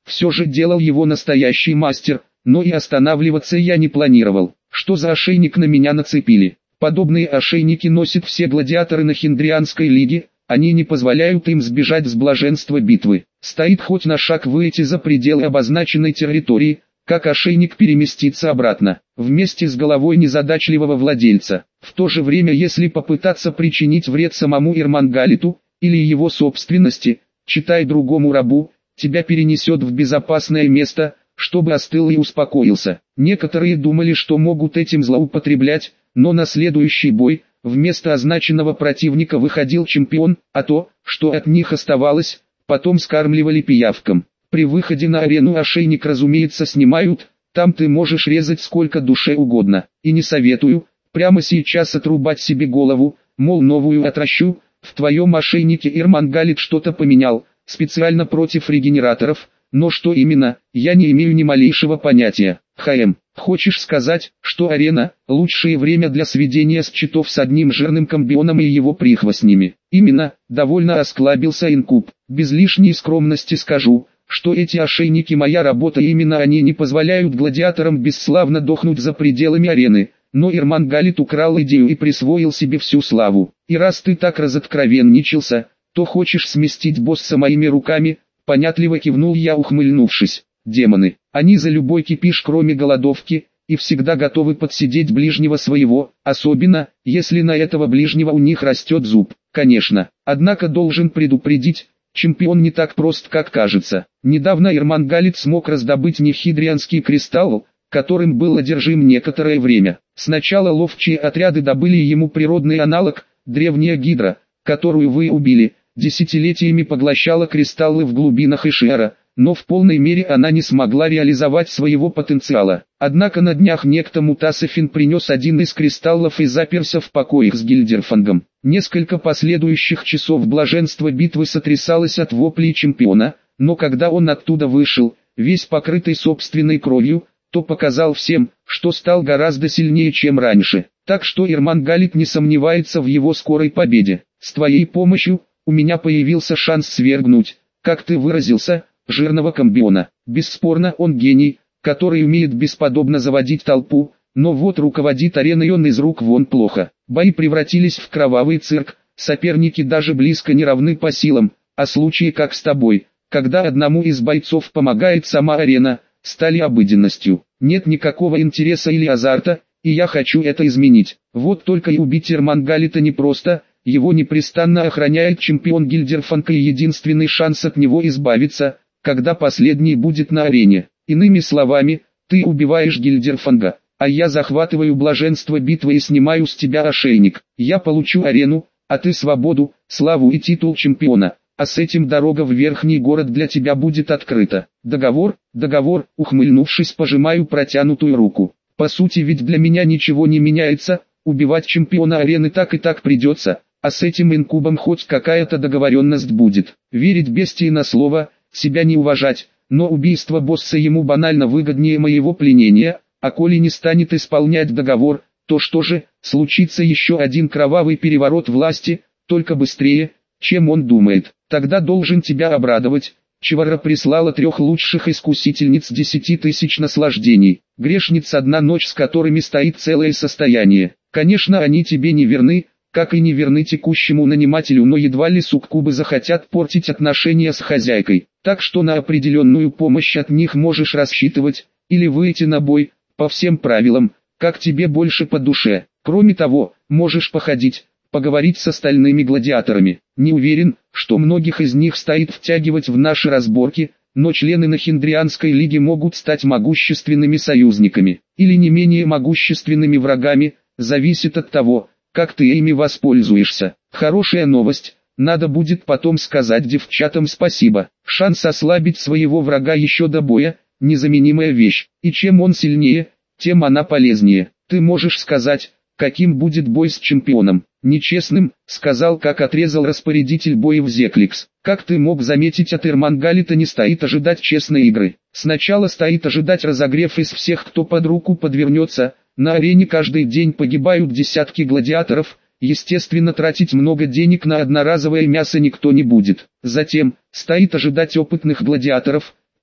Speaker 1: все же делал его настоящий мастер, но и останавливаться я не планировал. Что за ошейник на меня нацепили? Подобные ошейники носят все гладиаторы на Хиндрианской лиге, они не позволяют им сбежать с блаженства битвы. Стоит хоть на шаг выйти за пределы обозначенной территории, как ошейник переместится обратно, вместе с головой незадачливого владельца. В то же время, если попытаться причинить вред самому Эрмангалиту, или его собственности, читай другому рабу, тебя перенесет в безопасное место, чтобы остыл и успокоился. Некоторые думали, что могут этим злоупотреблять, но на следующий бой, вместо означенного противника выходил чемпион, а то, что от них оставалось, потом скармливали пиявкам. При выходе на арену ошейник, разумеется, снимают, там ты можешь резать сколько душе угодно. И не советую, прямо сейчас отрубать себе голову, мол, новую отращу. В твоем ошейнике Эрмангалит что-то поменял, специально против регенераторов, но что именно, я не имею ни малейшего понятия. Хочешь сказать, что арена – лучшее время для сведения счетов с одним жирным комбионом и его прихвостнями? Именно, довольно осклабился инкуб. Без лишней скромности скажу, что эти ошейники моя работа, и именно они не позволяют гладиаторам бесславно дохнуть за пределами арены. Но Эрмангалит украл идею и присвоил себе всю славу. И раз ты так разоткровенничался, то хочешь сместить босса моими руками? Понятливо кивнул я, ухмыльнувшись. Демоны, они за любой кипиш кроме голодовки, и всегда готовы подсидеть ближнего своего, особенно, если на этого ближнего у них растет зуб. Конечно, однако должен предупредить, чемпион не так прост, как кажется. Недавно Эрмангалит смог раздобыть нехидрианский кристалл, которым был одержим некоторое время. Сначала ловчие отряды добыли ему природный аналог, древняя гидра, которую вы убили, десятилетиями поглощала кристаллы в глубинах Ишиара, но в полной мере она не смогла реализовать своего потенциала. Однако на днях некто Мутасефин принес один из кристаллов и заперся в покоях с Гильдерфангом. Несколько последующих часов блаженства битвы сотрясалось от воплей чемпиона, но когда он оттуда вышел, весь покрытый собственной кровью, то показал всем, что стал гораздо сильнее, чем раньше. Так что Эрмангалит не сомневается в его скорой победе. С твоей помощью, у меня появился шанс свергнуть, как ты выразился, жирного комбиона. Бесспорно, он гений, который умеет бесподобно заводить толпу, но вот руководит ареной он из рук вон плохо. Бои превратились в кровавый цирк, соперники даже близко не равны по силам, а случаи как с тобой, когда одному из бойцов помогает сама арена, стали обыденностью. Нет никакого интереса или азарта, и я хочу это изменить. Вот только и убить Эрмангалита непросто, его непрестанно охраняет чемпион Гильдерфанка, и единственный шанс от него избавиться, когда последний будет на арене. Иными словами, ты убиваешь Гильдерфанга, а я захватываю блаженство битвы и снимаю с тебя ошейник. Я получу арену, а ты свободу, славу и титул чемпиона. А с этим дорога в верхний город для тебя будет открыта. Договор, ухмыльнувшись, пожимаю протянутую руку. По сути ведь для меня ничего не меняется, убивать чемпиона арены так и так придется, а с этим инкубом хоть какая-то договоренность будет. Верить бестии на слово, себя не уважать, но убийство босса ему банально выгоднее моего пленения, а коли не станет исполнять договор, то что же, случится еще один кровавый переворот власти, только быстрее, чем он думает. Тогда должен тебя обрадовать, Чевара прислала 3 лучших искусительниц 10 тысяч наслаждений. Грешниц одна ночь, с которыми стоит целое состояние. Конечно, они тебе не верны, как и не верны текущему нанимателю, но едва ли суккубы захотят портить отношения с хозяйкой. Так что на определенную помощь от них можешь рассчитывать, или выйти на бой, по всем правилам, как тебе больше по душе. Кроме того, можешь походить, поговорить с остальными гладиаторами. Не уверен, что многих из них стоит втягивать в наши разборки, но члены Нахиндрианской лиги могут стать могущественными союзниками, или не менее могущественными врагами, зависит от того, как ты ими воспользуешься. Хорошая новость, надо будет потом сказать девчатам спасибо. Шанс ослабить своего врага еще до боя, незаменимая вещь, и чем он сильнее, тем она полезнее. Ты можешь сказать, каким будет бой с чемпионом? Нечестным, сказал, как отрезал распорядитель боев Зекликс. Как ты мог заметить, от Эрмангалита не стоит ожидать честной игры. Сначала стоит ожидать разогрев из всех, кто под руку подвернется. На арене каждый день погибают десятки гладиаторов, естественно, тратить много денег на одноразовое мясо никто не будет. Затем, стоит ожидать опытных гладиаторов,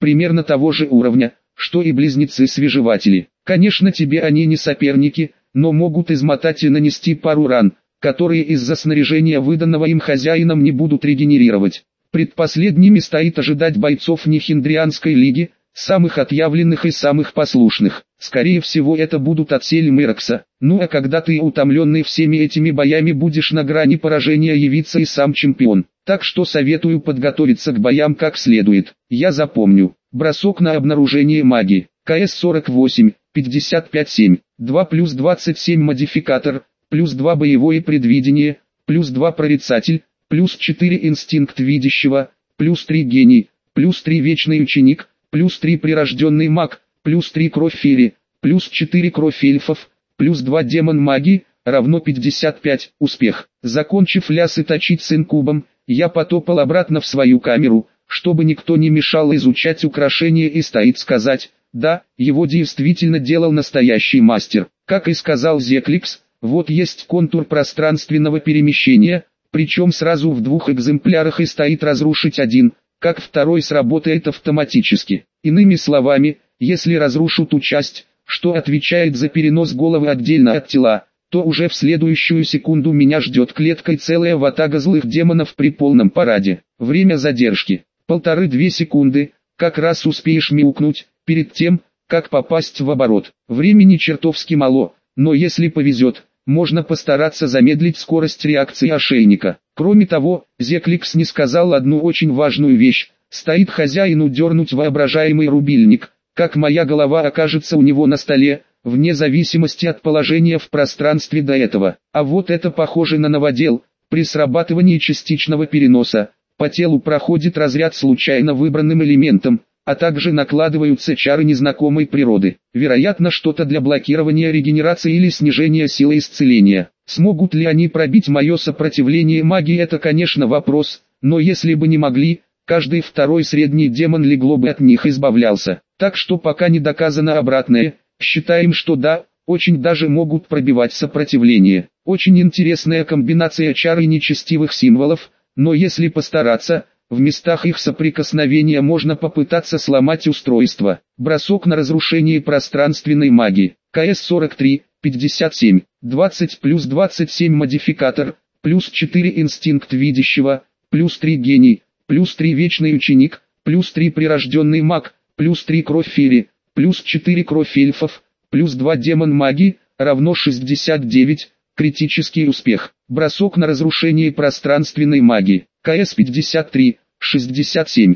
Speaker 1: примерно того же уровня, что и близнецы-свежеватели. Конечно, тебе они не соперники, но могут измотать и нанести пару ран, которые из-за снаряжения, выданного им хозяином, не будут регенерировать. Предпоследними стоит ожидать бойцов Нихиндрианской лиги, самых отъявленных и самых послушных. Скорее всего, это будут отсели Мерокса. Ну а когда ты, утомленный всеми этими боями, будешь на грани поражения, явиться и сам чемпион. Так что советую подготовиться к боям как следует. Я запомню. Бросок на обнаружение магии. КС-48, 55-7, 2 плюс 27 модификатор, плюс 2 боевое предвидение, плюс 2 прорицатель, плюс 4 инстинкт видящего, плюс 3 гений, плюс 3 вечный ученик, плюс 3 прирожденный маг, плюс 3 кровь феи, плюс 4 кровь эльфов, плюс 2 демон магии, равно 55, успех. Закончив лясы точить с инкубом, я потопал обратно в свою камеру, чтобы никто не мешал изучать украшения, и стоит сказать, да, его действительно делал настоящий мастер. Как и сказал Зекликс, вот есть контур пространственного перемещения, причем сразу в 2 экземплярах, и стоит разрушить один, как второй сработает автоматически. Иными словами, если разрушу ту часть, что отвечает за перенос головы отдельно от тела, то уже в следующую секунду меня ждет клеткой целая ватага злых демонов при полном параде. Время задержки 1,5-2 секунды, как раз успеешь мяукнуть, перед тем, как попасть в оборот. Времени чертовски мало, но если повезет, можно постараться замедлить скорость реакции ошейника. Кроме того, Зекликс не сказал одну очень важную вещь: стоит хозяину дернуть воображаемый рубильник, как моя голова окажется у него на столе, вне зависимости от положения в пространстве до этого. А вот это похоже на новодел. При срабатывании частичного переноса по телу проходит разряд случайно выбранным элементом, а также накладываются чары незнакомой природы. Вероятно, что-то для блокирования регенерации или снижения силы исцеления. Смогут ли они пробить мое сопротивление магии, это, конечно, вопрос, но если бы не могли, каждый второй средний демон легло бы от них избавлялся. Так что пока не доказано обратное, считаем, что да, очень даже могут пробивать сопротивление. Очень интересная комбинация чар и нечестивых символов, но если постараться, в местах их соприкосновения можно попытаться сломать устройство. Бросок на разрушение пространственной магии. КС-43, 57, 20 плюс 27 модификатор, плюс 4 инстинкт видящего, плюс 3 гений, плюс 3 вечный ученик, плюс 3 прирожденный маг, плюс 3 кровь феи, плюс 4 кровь эльфов, плюс 2 демон магии, равно 69, критический успех. Бросок на разрушение пространственной магии. КС-53, 67,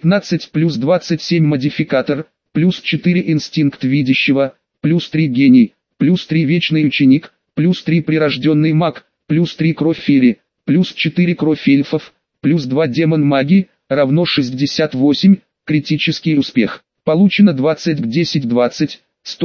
Speaker 1: 19 плюс 27 модификатор, плюс 4 инстинкт видящего, плюс 3 гений, плюс 3 вечный ученик, плюс 3 прирожденный маг, плюс 3 кровь феи, плюс 4 кровь эльфов, плюс 2 демон магии, равно 68, критический успех. Получено 20 к 10-20,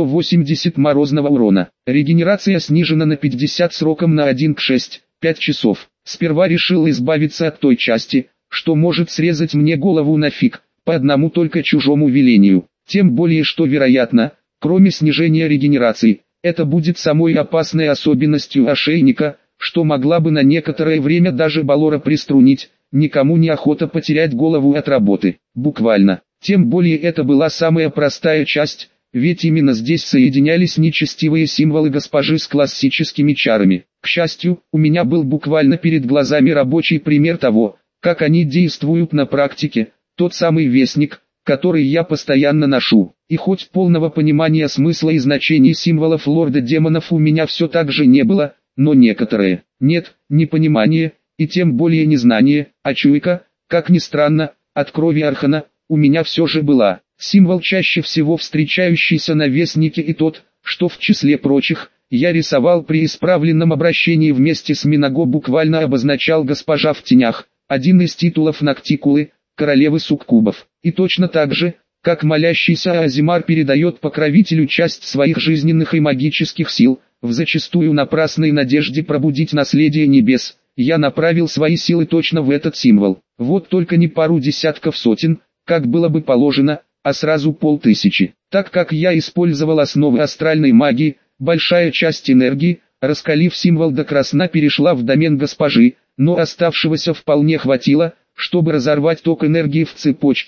Speaker 1: 180 морозного урона. Регенерация снижена на 50 сроком на 1 к 6, 5 часов. Сперва решил избавиться от той части, что может срезать мне голову нафиг, по одному только чужому велению. Тем более, что вероятно, кроме снижения регенерации, это будет самой опасной особенностью ошейника, что могла бы на некоторое время даже Балора приструнить. Никому не охота потерять голову от работы. Буквально. Тем более это была самая простая часть, ведь именно здесь соединялись нечестивые символы госпожи с классическими чарами. К счастью, у меня был буквально перед глазами рабочий пример того, как они действуют на практике, тот самый вестник, который я постоянно ношу. И хоть полного понимания смысла и значений символов лорда демонов у меня все так же не было, но некоторые, нет, непонимание, и тем более незнание, а чуйка, как ни странно, от крови Архана, у меня все же была. Символ, чаще всего встречающийся на вестнике, и тот, что в числе прочих, я рисовал при исправленном обращении вместе с Минаго, буквально обозначал госпожа в тенях, один из титулов Ноктикулы, королевы суккубов. И точно так же, как молящийся Азимар передает покровителю часть своих жизненных и магических сил, в зачастую напрасной надежде пробудить наследие небес, я направил свои силы точно в этот символ. Вот только не пару десятков сотен, как было бы положено, а сразу 5000. Так как я использовал основы астральной магии, большая часть энергии, раскалив символ до красна, перешла в домен госпожи, но оставшегося вполне хватило, чтобы разорвать ток энергии в цепочке,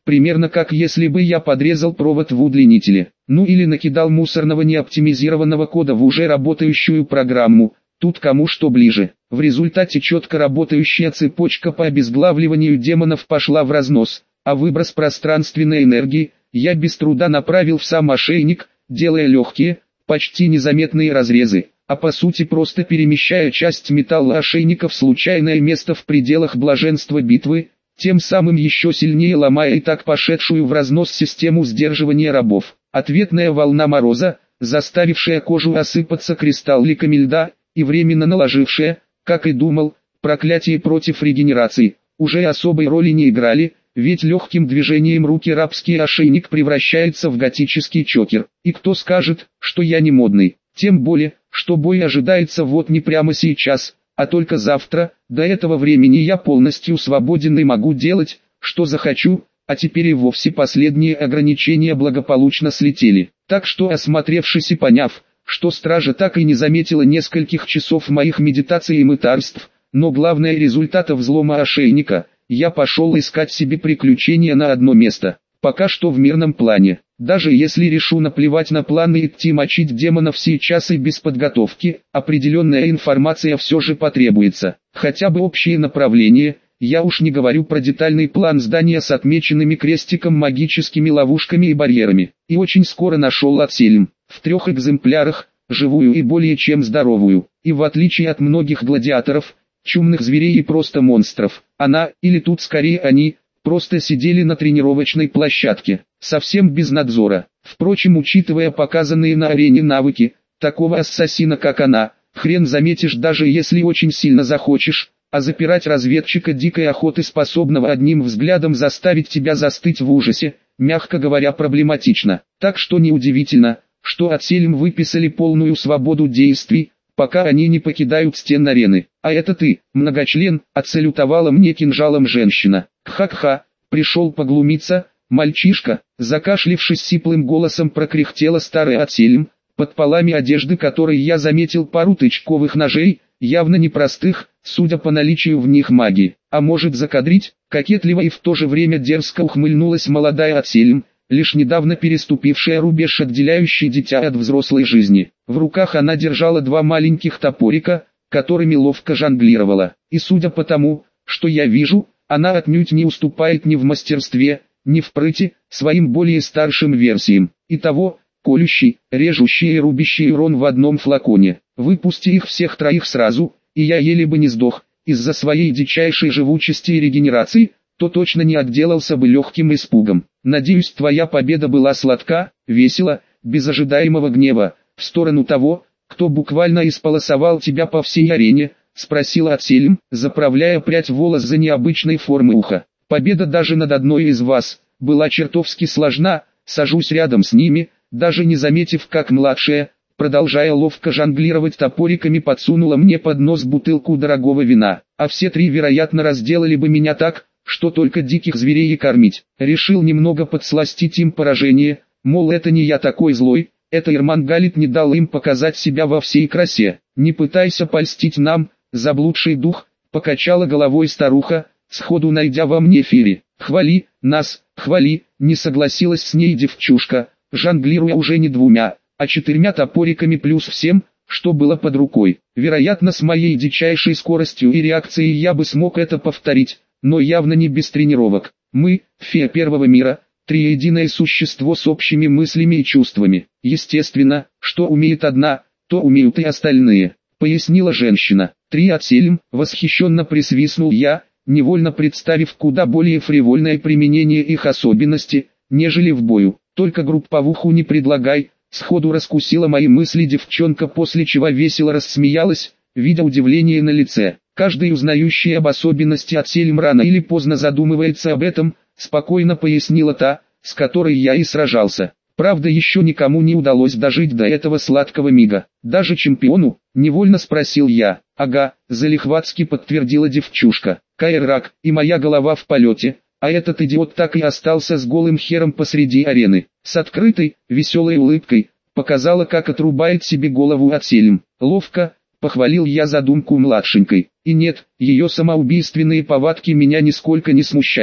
Speaker 1: примерно как если бы я подрезал провод в удлинителе, ну или накидал мусорного неоптимизированного кода в уже работающую программу, тут кому что ближе. В результате четко работающая цепочка по обезглавливанию демонов пошла в разнос, а выброс пространственной энергии я без труда направил в сам ошейник, делая легкие, почти незаметные разрезы, а по сути просто перемещая часть металла ошейника в случайное место в пределах блаженства битвы, тем самым еще сильнее ломая и так пошедшую в разнос систему сдерживания рабов. Ответная волна мороза, заставившая кожу осыпаться кристалликами льда, и временно наложившая, как и думал, проклятие против регенерации, уже особой роли не играли, ведь легким движением руки рабский ошейник превращается в готический чокер. И кто скажет, что я не модный, тем более, что бой ожидается вот не прямо сейчас, а только завтра. До этого времени я полностью свободен и могу делать, что захочу, а теперь и вовсе последние ограничения благополучно слетели. Так что, осмотревшись и поняв, что стража так и не заметила нескольких часов моих медитаций и мытарств, но главное результата взлома ошейника, я пошел искать себе приключения на одно место, пока что в мирном плане. Даже если решу наплевать на планы и идти мочить демонов сейчас и без подготовки, определенная информация все же потребуется, хотя бы общее направление. Я уж не говорю про детальный план здания с отмеченными крестиком магическими ловушками и барьерами. И очень скоро нашел Ацельм, в 3 экземплярах, живую и более чем здоровую. И в отличие от многих гладиаторов, чумных зверей и просто монстров, она, или тут скорее они, просто сидели на тренировочной площадке, совсем без надзора. Впрочем, учитывая показанные на арене навыки, такого ассасина как она, хрен заметишь даже если очень сильно захочешь. А запирать разведчика дикой охоты, способного одним взглядом заставить тебя застыть в ужасе, мягко говоря, проблематично. Так что неудивительно, что Ацельм выписали полную свободу действий, пока они не покидают стен арены. А это ты, многочлен, отсалютовала мне кинжалом женщина. Ха-ха, пришел поглумиться, мальчишка, закашлившись сиплым голосом прокряхтела старый Ацельм, под полами одежды которой я заметил пару тычковых ножей, явно непростых, судя по наличию в них магии. А может закадрить? Кокетливо и в то же время дерзко ухмыльнулась молодая Ацельм, лишь недавно переступившая рубеж, отделяющий дитя от взрослой жизни. В руках она держала 2 маленьких топорика, которыми ловко жонглировала. И судя по тому, что я вижу, она отнюдь не уступает ни в мастерстве, ни в прыти своим более старшим версиям. Итого, колющий, режущий и рубящий урон в одном флаконе. Выпусти их всех 3 сразу, и я еле бы не сдох, из-за своей дичайшей живучести и регенерации, то точно не отделался бы легким испугом. Надеюсь, твоя победа была сладка, весела, без ожидаемого гнева, в сторону того, кто буквально исполосовал тебя по всей арене, спросила Ацельм, заправляя прядь волос за необычной формы уха. Победа даже над одной из вас была чертовски сложна. Сажусь рядом с ними, даже не заметив, как младшая, продолжая ловко жонглировать топориками, подсунула мне под нос бутылку дорогого вина. А все 3, вероятно, разделали бы меня так, что только диких зверей и кормить. Решил немного подсластить им поражение, мол, это не я такой злой, это Ирмангалит не дал им показать себя во всей красе. Не пытайся польстить нам, заблудший дух, покачала головой старуха, сходу найдя во мне Фири. Хвали нас, хвали, не согласилась с ней девчушка, жонглируя уже не 2, а 4 топориками плюс всем, что было под рукой. Вероятно, с моей дичайшей скоростью и реакцией я бы смог это повторить, но явно не без тренировок. Мы, фея первого мира, триединое существо с общими мыслями и чувствами. Естественно, что умеет одна, то умеют и остальные, пояснила женщина. 3 Ацельм, восхищенно присвистнул я, невольно представив куда более фривольное применение их особенности, нежели в бою. Только групповуху не предлагай, сходу раскусила мои мысли девчонка, после чего весело рассмеялась, видя удивление на лице. Каждый, узнающий об особенности Ацельм, рано или поздно задумывается об этом, спокойно пояснила та, с которой я и сражался. Правда, еще никому не удалось дожить до этого сладкого мига. Даже чемпиону, невольно спросил я. Ага, залихватски подтвердила девчушка. Кайрак, и моя голова в полете, а этот идиот так и остался с голым хером посреди арены. С открытой, веселой улыбкой, показала, как отрубает себе голову Ацельм. Ловко, похвалил я задумку младшенькой. И нет, ее самоубийственные повадки меня нисколько не смущали.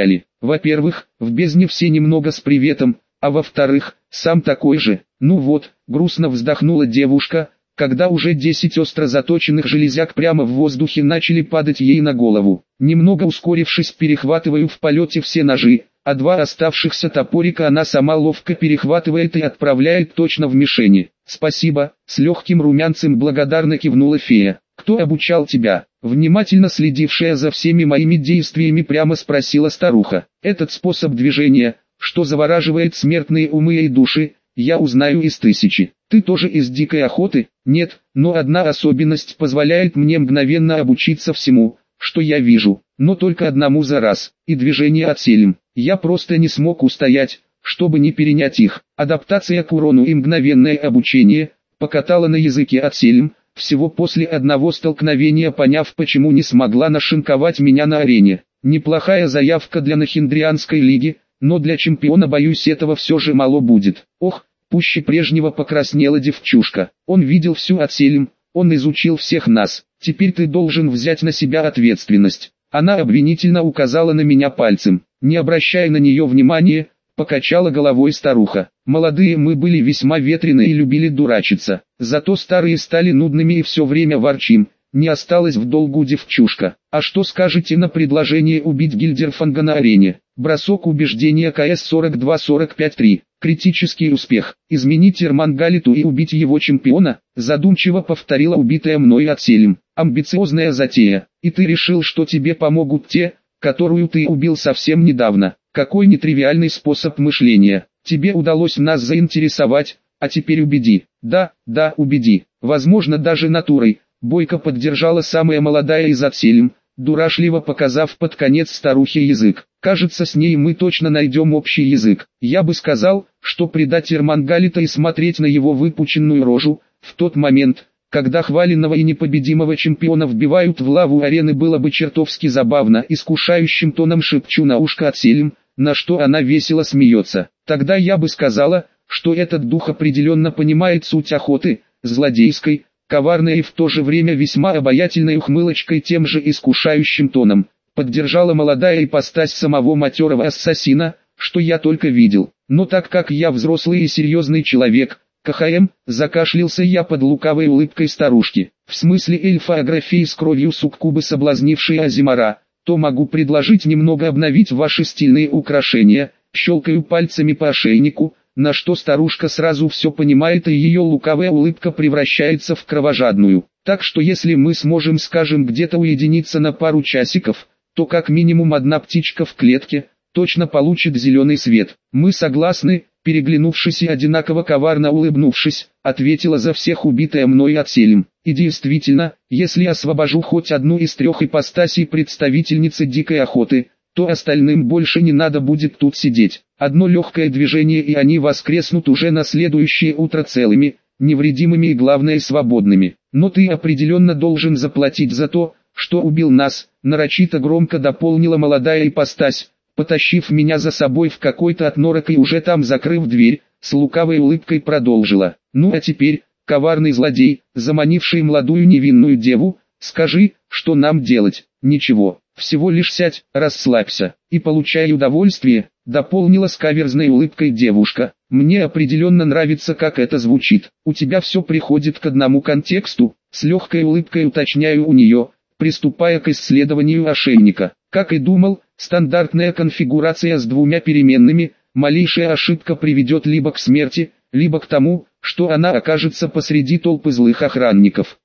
Speaker 1: Во-первых, в бездне все немного с приветом, а во-вторых, сам такой же. Ну вот, грустно вздохнула девушка, когда уже 10 остро заточенных железяк прямо в воздухе начали падать ей на голову. Немного ускорившись, перехватываю в полете все ножи, а 2 оставшихся топорика она сама ловко перехватывает и отправляет точно в мишени. «Спасибо», — с легким румянцем благодарно кивнула фея. «Кто обучал тебя?» Внимательно следившая за всеми моими действиями прямо спросила старуха. «Этот способ движения, что завораживает смертные умы и души, я узнаю из 1000. Ты тоже из дикой охоты?» «Нет, но одна особенность позволяет мне мгновенно обучиться всему, что я вижу, но только одному за раз, и движение отселим. Я просто не смог устоять, чтобы не перенять их. Адаптация к урону и мгновенное обучение, покатала на языке отселим, всего после одного столкновения поняв, почему не смогла нашинковать меня на арене. Неплохая заявка для Нахиндрианской лиги, но для чемпиона, боюсь, этого все же мало будет. Ох, пуще прежнего покраснела девчушка. Он видел всю отселим, он изучил всех нас. Теперь ты должен взять на себя ответственность. Она обвинительно указала на меня пальцем. Не обращая на нее внимания, покачала головой старуха. Молодые мы были весьма ветрены и любили дурачиться. Зато старые стали нудными и все время ворчим. Не осталась в долгу девчушка. А что скажете на предложение убить Гильдерфанга на арене? Бросок убеждения КС 42-45-3. Критический успех. Изменить Эрмангалиту и убить его чемпиона? Задумчиво повторила убитая мной отселим. Амбициозная затея. И ты решил, что тебе помогут те, которую ты убил совсем недавно. Какой нетривиальный способ мышления. Тебе удалось нас заинтересовать, а теперь убеди. Да, убеди. Возможно, даже натурой. Бойко поддержала самая молодая из отселим, дурашливо показав под конец старухе язык. Кажется, с ней мы точно найдем общий язык. Я бы сказал, что предать Эрмангалита и смотреть на его выпученную рожу, в тот момент, когда хваленного и непобедимого чемпиона вбивают в лаву арены, было бы чертовски забавно. Искушающим тоном шепчу на ушко отселим, на что она весело смеется. Тогда я бы сказала, что этот дух определенно понимает суть охоты, злодейской, коварной и в то же время весьма обаятельной ухмылочкой тем же искушающим тоном. Поддержала молодая ипостась самого матерого ассасина, что я только видел. Но так как я взрослый и серьезный человек, КХМ, закашлялся я под лукавой улыбкой старушки. В смысле эльфографии с кровью суккубы, соблазнившей Азимара, то могу предложить немного обновить ваши стильные украшения. Щелкаю пальцами по ошейнику, на что старушка сразу все понимает, и ее лукавая улыбка превращается в кровожадную. Так что если мы сможем, скажем, где-то уединиться на пару часиков, то как минимум одна птичка в клетке точно получит зеленый свет. Мы согласны, переглянувшись и одинаково коварно улыбнувшись, ответила за всех убитая мной отселим. И действительно, если освобожу хоть одну из 3 ипостасей представительницы дикой охоты, то остальным больше не надо будет тут сидеть. Одно легкое движение и они воскреснут уже на следующее утро целыми, невредимыми и главное свободными. Но ты определенно должен заплатить за то, что убил нас, нарочито громко дополнила молодая ипостась, потащив меня за собой в какой-то отнорок и уже там закрыв дверь, с лукавой улыбкой продолжила. Ну а теперь, коварный злодей, заманивший молодую невинную деву, скажи, что нам делать? Ничего, всего лишь сядь, расслабься, и получай удовольствие, дополнила с каверзной улыбкой девушка. Мне определенно нравится, как это звучит. У тебя все приходит к одному контексту, с легкой улыбкой уточняю у нее, приступая к исследованию ошейника. Как и думал, стандартная конфигурация с 2 переменными, малейшая ошибка приведет либо к смерти, либо к тому, что она окажется посреди толпы злых охранников.